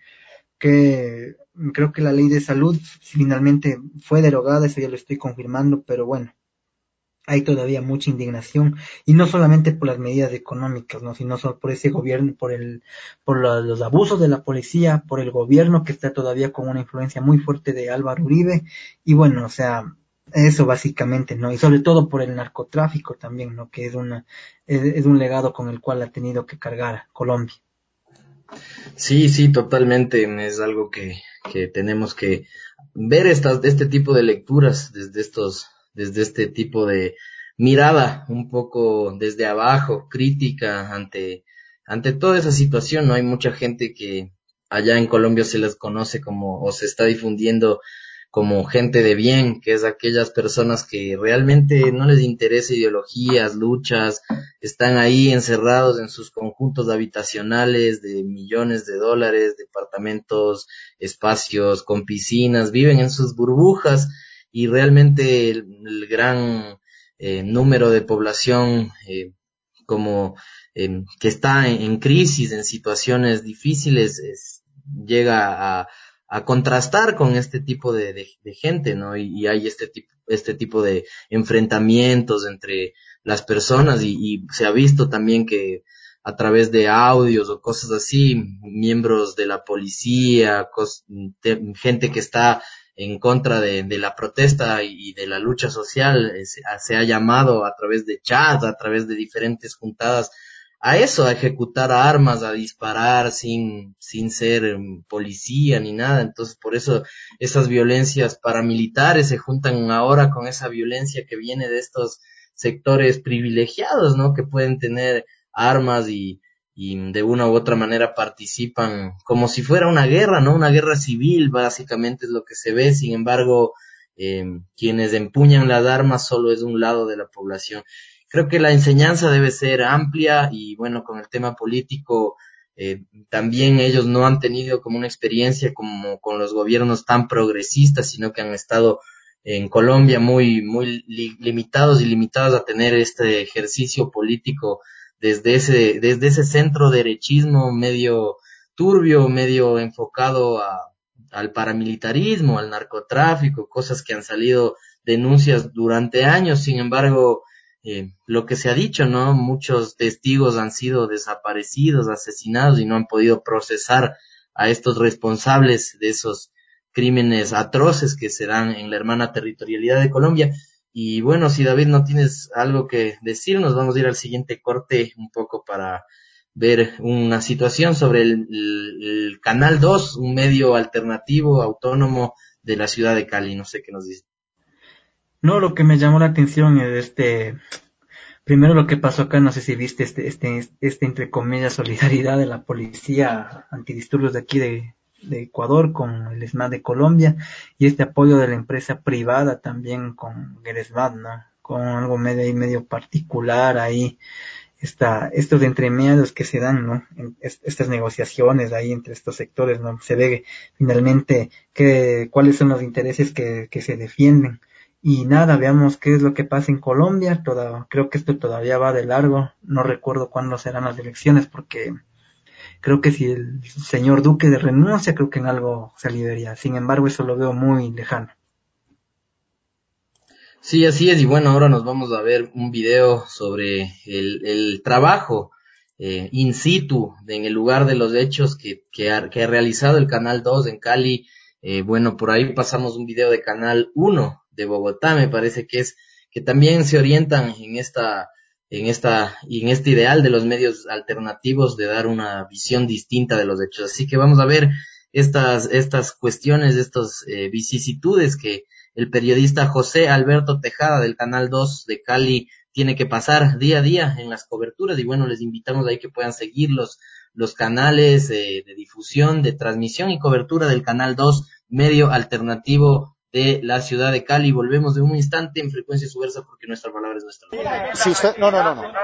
qué, creo que la ley de salud finalmente fue derogada, eso ya lo estoy confirmando, pero bueno, hay todavía mucha indignación, y no solamente por las medidas económicas, no, sino solo por ese gobierno, por el, por la, los abusos de la policía, por el gobierno que está todavía con una influencia muy fuerte de Álvaro Uribe, y bueno, o sea, eso básicamente, ¿no? Y sobre todo por el narcotráfico también, ¿no? Que es una, es, es un legado con el cual ha tenido que cargar Colombia. Sí, sí, totalmente. Es algo que, que tenemos que ver estas, este tipo de lecturas desde estos, desde este tipo de mirada, un poco desde abajo, crítica ante, ante toda esa situación. No hay mucha gente que allá en Colombia se les conoce como, o se está difundiendo como gente de bien, que es aquellas personas que realmente no les interesa ideologías, luchas, están ahí encerrados en sus conjuntos habitacionales de millones de dólares, departamentos, espacios con piscinas, viven en sus burbujas, y realmente el, el gran eh, número de población eh, como eh, que está en, en crisis, en situaciones difíciles, es, llega a a contrastar con este tipo de, de, de gente, ¿no? Y, y hay este tipo, este tipo de enfrentamientos entre las personas, y, y se ha visto también que a través de audios o cosas así, miembros de la policía, cos, de, gente que está en contra de, de la protesta y de la lucha social, eh, se, se ha llamado a través de chats, a través de diferentes juntadas, a eso, a ejecutar armas, a disparar sin, sin ser um, policía ni nada. Entonces, por eso esas violencias paramilitares se juntan ahora con esa violencia que viene de estos sectores privilegiados, ¿no? Que pueden tener armas y, y de una u otra manera participan como si fuera una guerra, ¿no? Una guerra civil, básicamente es lo que se ve. Sin embargo, eh, quienes empuñan las armas solo es un lado de la población. Creo que la enseñanza debe ser amplia, y bueno, con el tema político, eh, también ellos no han tenido como una experiencia como con los gobiernos tan progresistas, sino que han estado en Colombia muy, muy li- limitados y limitados a tener este ejercicio político desde ese, desde ese centro derechismo medio turbio, medio enfocado a, al paramilitarismo, al narcotráfico, cosas que han salido denuncias durante años. Sin embargo, Eh, lo que se ha dicho, ¿no? Muchos testigos han sido desaparecidos, asesinados, y no han podido procesar a estos responsables de esos crímenes atroces que se dan en la hermana territorialidad de Colombia. Y bueno, si David no tienes algo que decir, nos vamos a ir al siguiente corte un poco para ver una situación sobre el, el, el Canal dos, un medio alternativo, autónomo de la ciudad de Cali. No sé qué nos dice. No, lo que me llamó la atención es este, primero lo que pasó acá, no sé si viste este, este, este entre comillas solidaridad de la policía antidisturbios de aquí de, de Ecuador con el ESMAD de Colombia y este apoyo de la empresa privada también con el ESMAD, ¿no? Con algo medio ahí medio particular ahí. Esta, estos entremedios que se dan, ¿no? En est- estas negociaciones ahí entre estos sectores, ¿no? Se ve finalmente que, cuáles son los intereses que, que se defienden. Y nada, veamos qué es lo que pasa en Colombia. Toda, creo que esto todavía va de largo. No recuerdo cuándo serán las elecciones porque creo que si el señor Duque renuncia, creo que en algo se aliviaría. Sin embargo, eso lo veo muy lejano. Sí, así es, y bueno, ahora nos vamos a ver un video sobre el, el trabajo eh, in situ, de, en el lugar de los hechos que, que, ha, que ha realizado el Canal dos en Cali. Eh, bueno, por ahí pasamos un video de Canal uno de Bogotá, me parece que es, que también se orientan en esta, en esta, y en este ideal de los medios alternativos de dar una visión distinta de los hechos. Así que vamos a ver estas, estas cuestiones, estas eh, vicisitudes que el periodista José Alberto Tejada del Canal dos de Cali tiene que pasar día a día en las coberturas, y bueno, les invitamos ahí que puedan seguir los, los canales eh, de difusión, de transmisión y cobertura del Canal dos, medio alternativo de la ciudad de Cali. Volvemos de un instante en Frecuencia Subversa porque nuestra palabra es nuestra palabra. Si usted, no, no, no, no.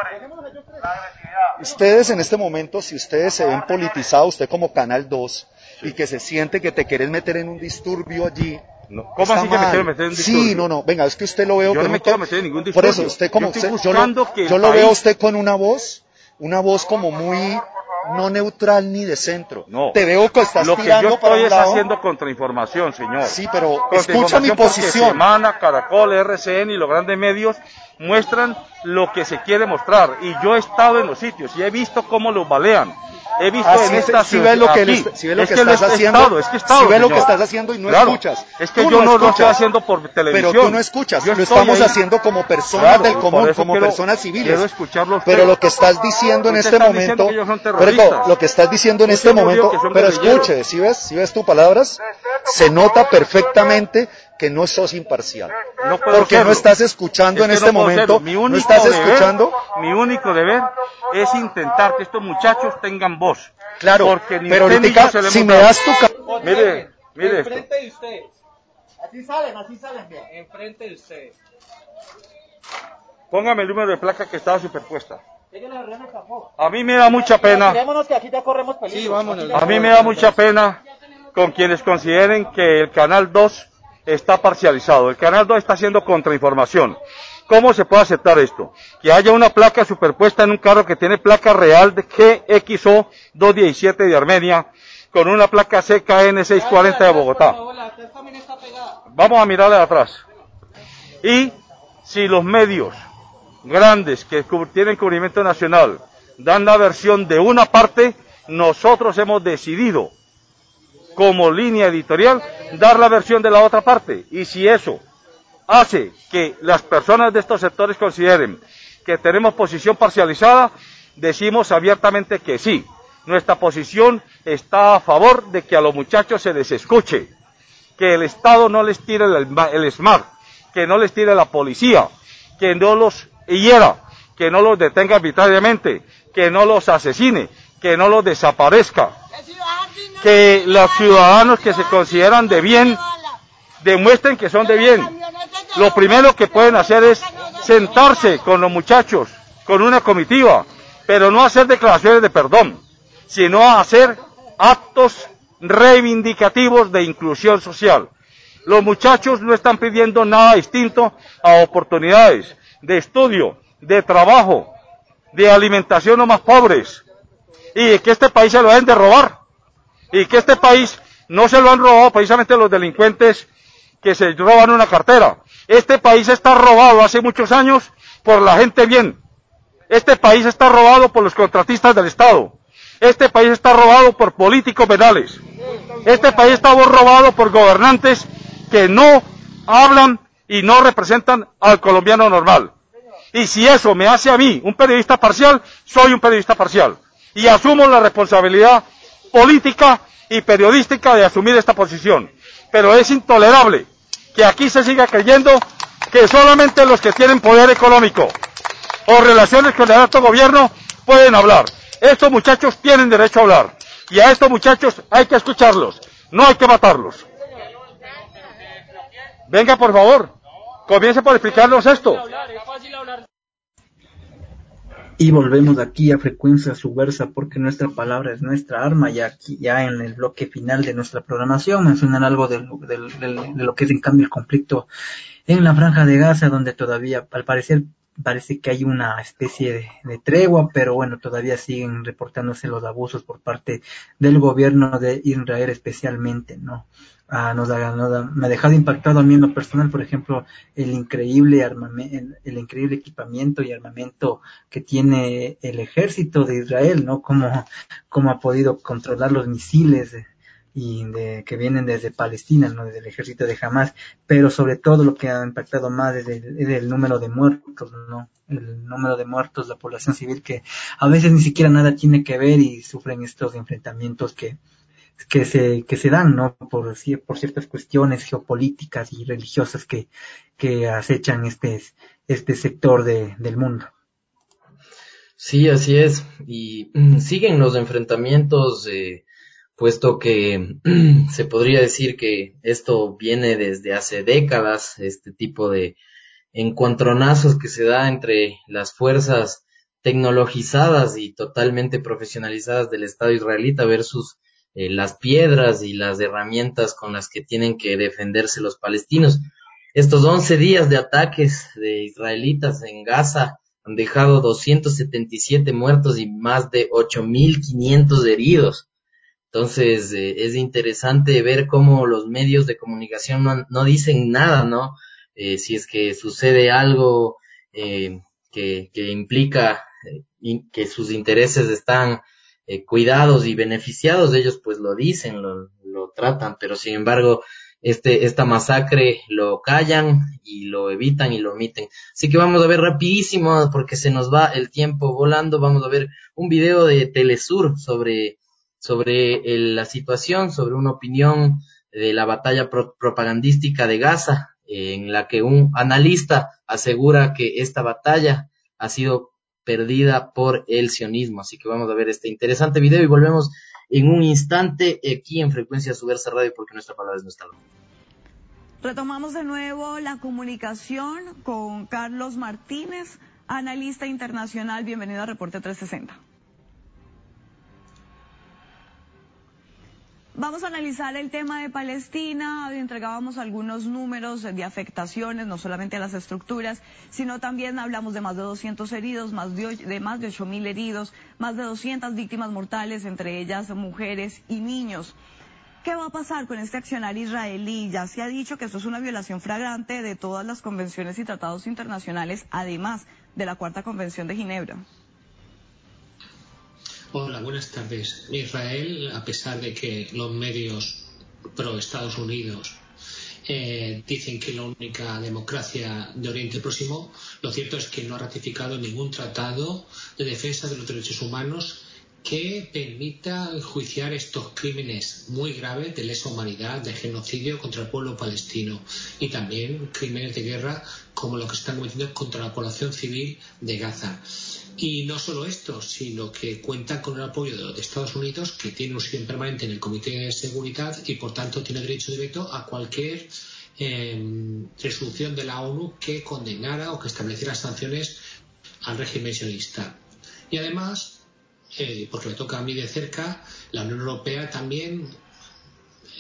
Ustedes en este momento, si ustedes se ven politizados, usted como Canal dos, y que se siente que te querés meter en un disturbio allí. No, ¿cómo así que me quiero meter en un disturbio? Sí, no, no, venga, es que usted lo veo. Yo no me to... quiero meter en ningún disturbio. Por eso, usted como, yo, usted, yo lo, yo lo veo a usted con una voz, una voz como muy no neutral ni de centro. No. Te veo que estás lo que tirando yo para estoy un es lado. haciendo contrainformación, señor. Sí, pero escucha mi posición. Semana, Caracol, R C N y los grandes medios muestran lo que se quiere mostrar, y yo he estado en los sitios y he visto cómo los balean. He visto Así en esta si ves lo que, aquí, si ves lo es que, que estás lo haciendo, estado, es que estado, si ves lo señor. que estás haciendo y no Claro, escuchas. es que tú yo no, no lo escuchas, estoy haciendo por televisión. Pero tú no escuchas, yo lo estamos ahí. haciendo como personas Claro, del común, como quiero, personas civiles. Quiero escucharlos. Pero lo que estás diciendo en este momento, pero lo que estás diciendo en este momento, pero escuche, si ves, si ves tus palabras, se nota perfectamente que no sos imparcial. No puedo porque serlo. no estás escuchando es en este no momento, mi único no estás deber, escuchando. Mi único deber es intentar que estos muchachos tengan voz. Claro, porque ni pero usted ahorita, ni yo se si le me hemos das tu... dado. Mire, mire esto. Enfrente de ustedes. Así salen, así salen, bien. Enfrente de ustedes. Póngame el número de placa que estaba superpuesta. A mí me da mucha pena. Que aquí ya corremos peligro. Sí, vámonos. A mí me da mucha pena con quienes consideren que el Canal dos está parcializado. El Canal dos está haciendo contrainformación. ¿Cómo se puede aceptar esto? Que haya una placa superpuesta en un carro que tiene placa real de G X O doscientos diecisiete de Armenia con una placa C K N seiscientos cuarenta de Bogotá. Vamos a mirarle de atrás. Y si los medios grandes que tienen cubrimiento nacional dan la versión de una parte, nosotros hemos decidido como línea editorial dar la versión de la otra parte. Y si eso hace que las personas de estos sectores consideren que tenemos posición parcializada, decimos abiertamente que sí. Nuestra posición está a favor de que a los muchachos se les escuche, que el Estado no les tire el, el SMART, que no les tire la policía, que no los hiera, que no los detenga arbitrariamente, que no los asesine, que no los desaparezca, que los ciudadanos que se consideran de bien demuestren que son de bien. Lo primero que pueden hacer es sentarse con los muchachos, con una comitiva, pero no hacer declaraciones de perdón, sino hacer actos reivindicativos de inclusión social. Los muchachos no están pidiendo nada distinto a oportunidades de estudio, de trabajo, de alimentación a más pobres, y que este país se lo deben de robar, y que este país no se lo han robado precisamente los delincuentes que se roban una cartera. Este país está robado hace muchos años por la gente bien. Este país está robado por los contratistas del Estado. Este país está robado por políticos penales. Este país está robado por gobernantes que no hablan y no representan al colombiano normal. Y si eso me hace a mí un periodista parcial, soy un periodista parcial. Y asumo la responsabilidad política y periodística de asumir esta posición. Pero es intolerable que aquí se siga creyendo que solamente los que tienen poder económico o relaciones con el alto gobierno pueden hablar. Estos muchachos tienen derecho a hablar. Y a estos muchachos hay que escucharlos, no hay que matarlos. Venga, por favor, comience por explicarnos esto. Y volvemos aquí a Frecuencia Subversa porque nuestra palabra es nuestra arma. Y aquí ya en el bloque final de nuestra programación mencionar algo de lo, de, de, de lo que es en cambio el conflicto en la Franja de Gaza, donde todavía al parecer parece que hay una especie de, de tregua, pero bueno, todavía siguen reportándose los abusos por parte del gobierno de Israel especialmente, ¿no? Ah, nos ha, nos ha, me ha dejado impactado a mí en lo personal, por ejemplo, el increíble armamento, el, el increíble equipamiento y armamento que tiene el ejército de Israel, ¿no? Cómo, cómo ha podido controlar los misiles de, y de, que vienen desde Palestina, ¿no? Desde el ejército de Hamas, pero sobre todo lo que ha impactado más es el, es el número de muertos, ¿no? El número de muertos, la población civil que a veces ni siquiera nada tiene que ver y sufren estos enfrentamientos que que se que se dan, ¿no? Por por ciertas cuestiones geopolíticas y religiosas que que acechan este este sector de del mundo. Sí, así es. Y mm, siguen los enfrentamientos, eh, puesto que se podría decir que esto viene desde hace décadas, este tipo de encontronazos que se da entre las fuerzas tecnologizadas y totalmente profesionalizadas del Estado israelita versus eh, las piedras y las herramientas con las que tienen que defenderse los palestinos. Estos once días de ataques de israelitas en Gaza han dejado doscientos setenta y siete muertos y más de ocho mil quinientos heridos. Entonces, eh, es interesante ver cómo los medios de comunicación no, no dicen nada, ¿no? Eh, si es que sucede algo eh, que, que implica eh, in, que sus intereses están eh, cuidados y beneficiados, ellos pues lo dicen, lo, lo tratan, pero sin embargo, este esta masacre lo callan y lo evitan y lo omiten. Así que vamos a ver rapidísimo, porque se nos va el tiempo volando, vamos a ver un video de Telesur sobre sobre el, la situación, sobre una opinión de la batalla pro, propagandística de Gaza, eh, en la que un analista asegura que esta batalla ha sido perdida por el sionismo. Así que vamos a ver este interesante video y volvemos en un instante aquí en Frecuencia Subversa Radio, porque nuestra palabra es nuestra voz. Retomamos de nuevo la comunicación con Carlos Martínez, analista internacional. Bienvenido a Reporte trescientos sesenta. Vamos a analizar el tema de Palestina. Entregábamos algunos números de afectaciones, no solamente a las estructuras, sino también hablamos de más de doscientos heridos, más de, de más de ocho mil heridos, más de doscientas víctimas mortales, entre ellas mujeres y niños. ¿Qué va a pasar con este accionar israelí? Ya se ha dicho que esto es una violación flagrante de todas las convenciones y tratados internacionales, además de la Cuarta Convención de Ginebra. Hola, buenas tardes. Israel, a pesar de que los medios pro Estados Unidos eh, dicen que es la única democracia de Oriente Próximo, lo cierto es que no ha ratificado ningún tratado de defensa de los derechos humanos que permita enjuiciar estos crímenes muy graves de lesa humanidad, de genocidio contra el pueblo palestino y también crímenes de guerra como lo que se están cometiendo contra la población civil de Gaza. Y no solo esto, sino que cuentan con el apoyo de, de Estados Unidos, que tiene un sitio permanente en el Comité de Seguridad y por tanto tiene derecho de veto a cualquier eh, resolución de la ONU que condenara o que estableciera sanciones al régimen sionista. Y además, eh, porque me toca a mí de cerca, la Unión Europea también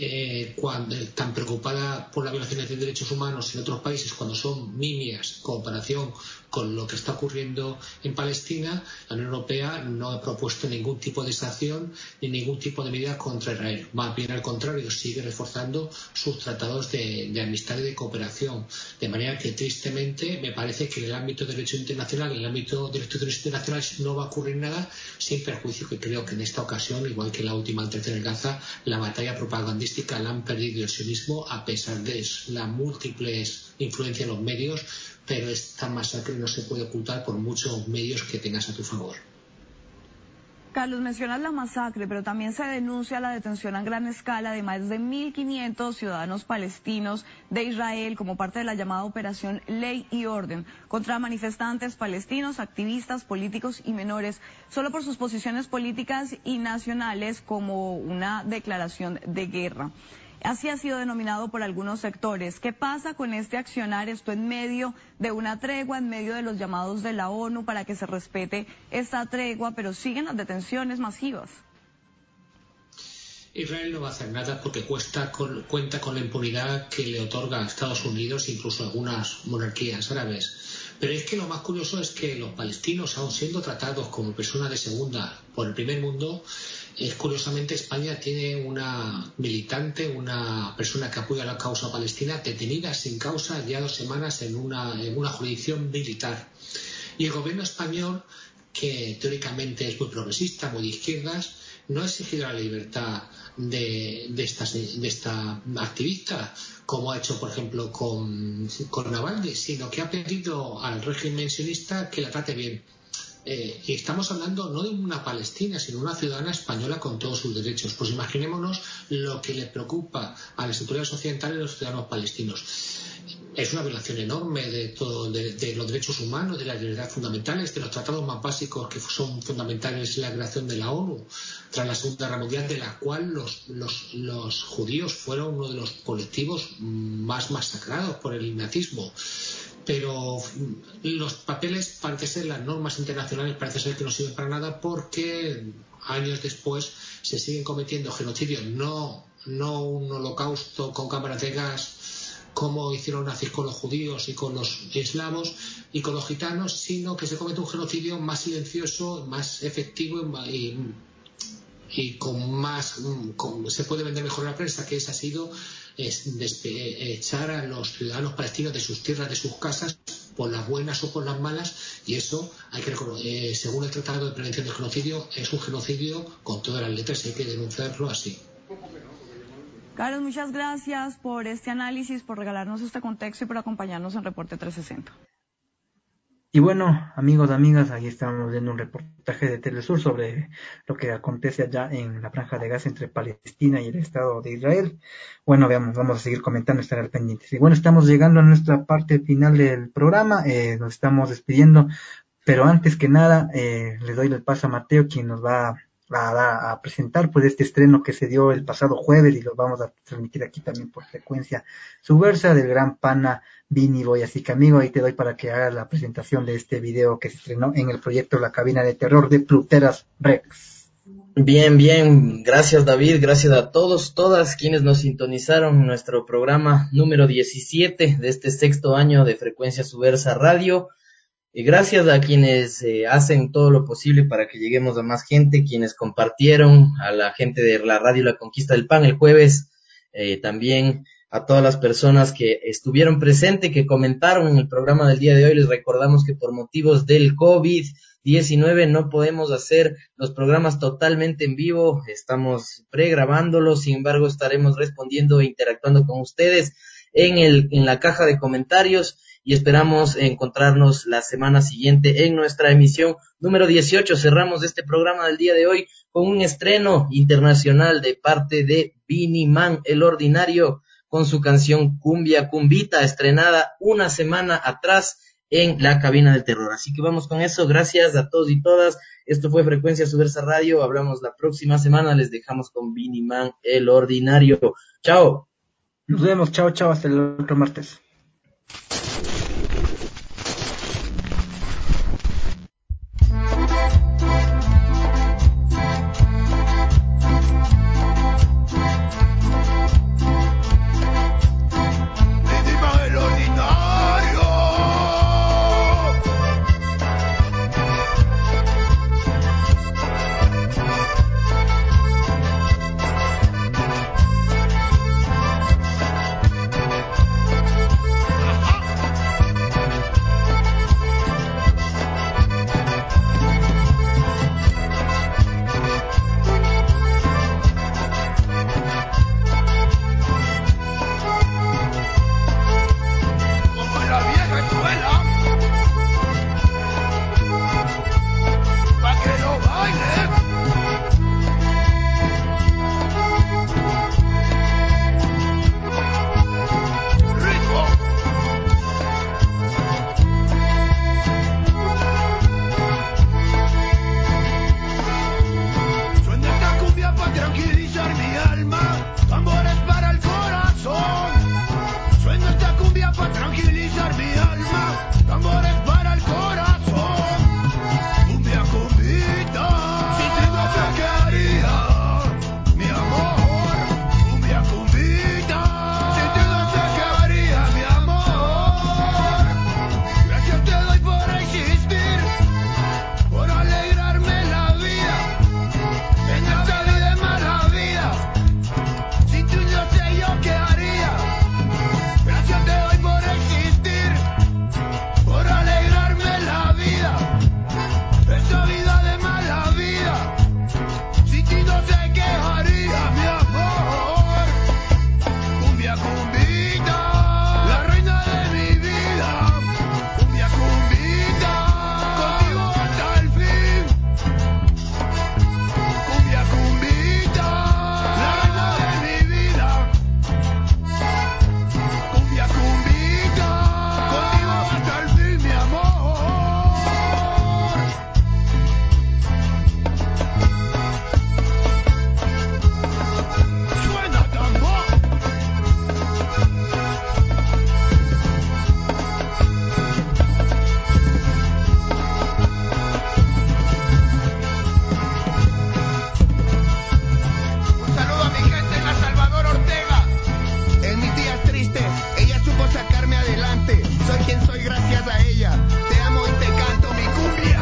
eh, cuando, tan preocupada por las violaciones de derechos humanos en otros países cuando son nimias en comparación con lo que está ocurriendo en Palestina, la Unión Europea no ha propuesto ningún tipo de sanción ni ningún tipo de medida contra Israel. Más bien al contrario, sigue reforzando sus tratados de, de amistad y de cooperación. De manera que, tristemente, me parece que en el ámbito del derecho internacional, en el ámbito de las instituciones internacionales, no va a ocurrir nada, sin perjuicio que creo que en esta ocasión, igual que la última intervención en Gaza, la batalla propagandística la han perdido el sionismo, a pesar de la múltiples influencia en los medios, pero esta masacre no se puede ocultar por muchos medios que tengas a tu favor. Carlos, mencionas la masacre, pero también se denuncia la detención a gran escala de más de mil quinientos ciudadanos palestinos de Israel como parte de la llamada Operación Ley y Orden contra manifestantes palestinos, activistas, políticos y menores, solo por sus posiciones políticas y nacionales como una declaración de guerra. Así ha sido denominado por algunos sectores. ¿Qué pasa con este accionar, esto en medio de una tregua, en medio de los llamados de la ONU para que se respete esta tregua, pero siguen las detenciones masivas? Israel no va a hacer nada porque cuesta con, cuenta con la impunidad que le otorga a Estados Unidos e incluso algunas monarquías árabes. Pero es que lo más curioso es que los palestinos, aun siendo tratados como personas de segunda por el primer mundo, es curiosamente España tiene una militante, una persona que apoya la causa palestina, detenida sin causa ya dos semanas en una, en una jurisdicción militar. Y el gobierno español, que teóricamente es muy progresista, muy de izquierdas, no ha exigido la libertad de, de, estas, de esta activista, como ha hecho, por ejemplo, con, con Navalny, sino que ha pedido al régimen sionista que la trate bien. Eh, y estamos hablando no de una palestina, sino una ciudadana española con todos sus derechos. Pues imaginémonos lo que le preocupa a las autoridades occidentales y a los ciudadanos palestinos. Es una violación enorme de, todo, de, de los derechos humanos, de las libertades fundamentales, de los tratados más básicos que son fundamentales en la creación de la ONU tras la Segunda Guerra Mundial, de la cual los, los, los judíos fueron uno de los colectivos más masacrados por el nazismo. Pero los papeles, parece ser, las normas internacionales parece ser que no sirven para nada, porque años después se siguen cometiendo genocidios, no, no un holocausto con cámaras de gas como hicieron nazis con los judíos y con los eslavos y con los gitanos, sino que se comete un genocidio más silencioso, más efectivo y, y con más con, se puede vender mejor en la prensa, que ese ha sido es despe echar a los ciudadanos palestinos de sus tierras, de sus casas, por las buenas o por las malas, y eso hay que eh, según el Tratado de Prevención del Genocidio es un genocidio con todas las letras y hay que denunciarlo así. Carlos, muchas gracias por este análisis, por regalarnos este contexto y por acompañarnos en Reporte trescientos sesenta. Y bueno, amigos, amigas, ahí estamos viendo un reportaje de Telesur sobre lo que acontece allá en la franja de Gaza entre Palestina y el Estado de Israel. Bueno, veamos, vamos a seguir comentando, estar al pendiente. Y bueno, estamos llegando a nuestra parte final del programa, eh, nos estamos despidiendo, pero antes que nada, eh, le doy el paso a Mateo, quien nos va a, a, a presentar pues este estreno que se dio el pasado jueves y lo vamos a transmitir aquí también por Frecuencia Subversa del gran pana Vini Boy. Así que, amigo, ahí te doy para que hagas la presentación de este video que se estrenó en el proyecto La Cabina de Terror de Pluteras Rex. Bien, bien, gracias David, gracias a todos, todas quienes nos sintonizaron en nuestro programa número diecisiete de este sexto año de Frecuencia Subversa Radio. Y gracias a quienes eh, hacen todo lo posible para que lleguemos a más gente, quienes compartieron, a la gente de la radio La Conquista del Pan el jueves, eh, también a todas las personas que estuvieron presentes, que comentaron en el programa del día de hoy. Les recordamos que por motivos del COVID diecinueve no podemos hacer los programas totalmente en vivo, estamos pregrabándolos, sin embargo estaremos respondiendo e interactuando con ustedes en el en la caja de comentarios. Y esperamos encontrarnos la semana siguiente en nuestra emisión número dieciocho. Cerramos este programa del día de hoy con un estreno internacional de parte de Vini Man, El Ordinario, con su canción Cumbia Cumbita, estrenada una semana atrás en La Cabina del Terror. Así que vamos con eso. Gracias a todos y todas. Esto fue Frecuencia Subversa Radio. Hablamos la próxima semana. Les dejamos con Vini Man, El Ordinario. Chao. Nos vemos. Chao, chao. Hasta el otro martes. gracias a ella te amo y te canto mi cumbia.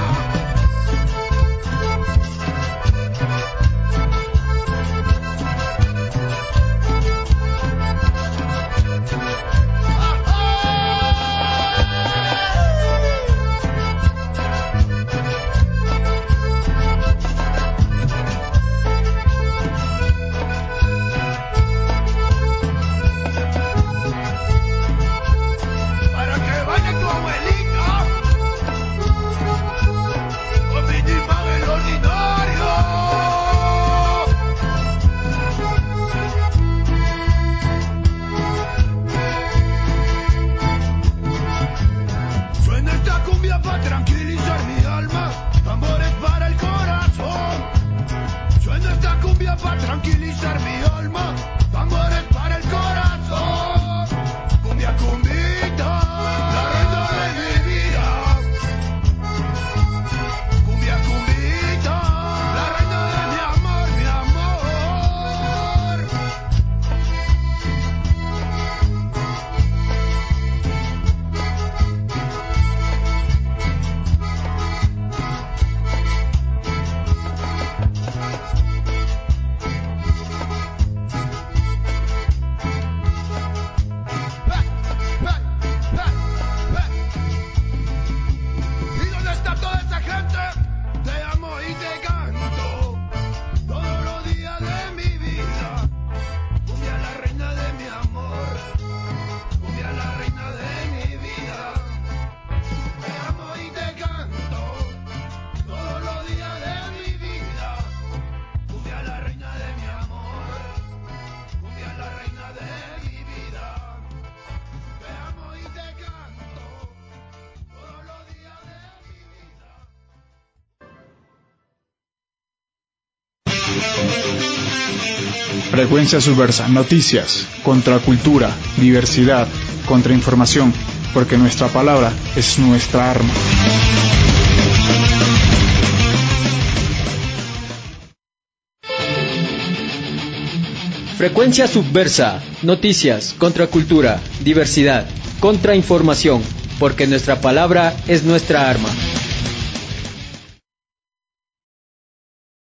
Frecuencia Subversa, noticias, contracultura, diversidad, contrainformación, porque nuestra palabra es nuestra arma. Frecuencia Subversa, noticias, contracultura, diversidad, contrainformación, porque nuestra palabra es nuestra arma.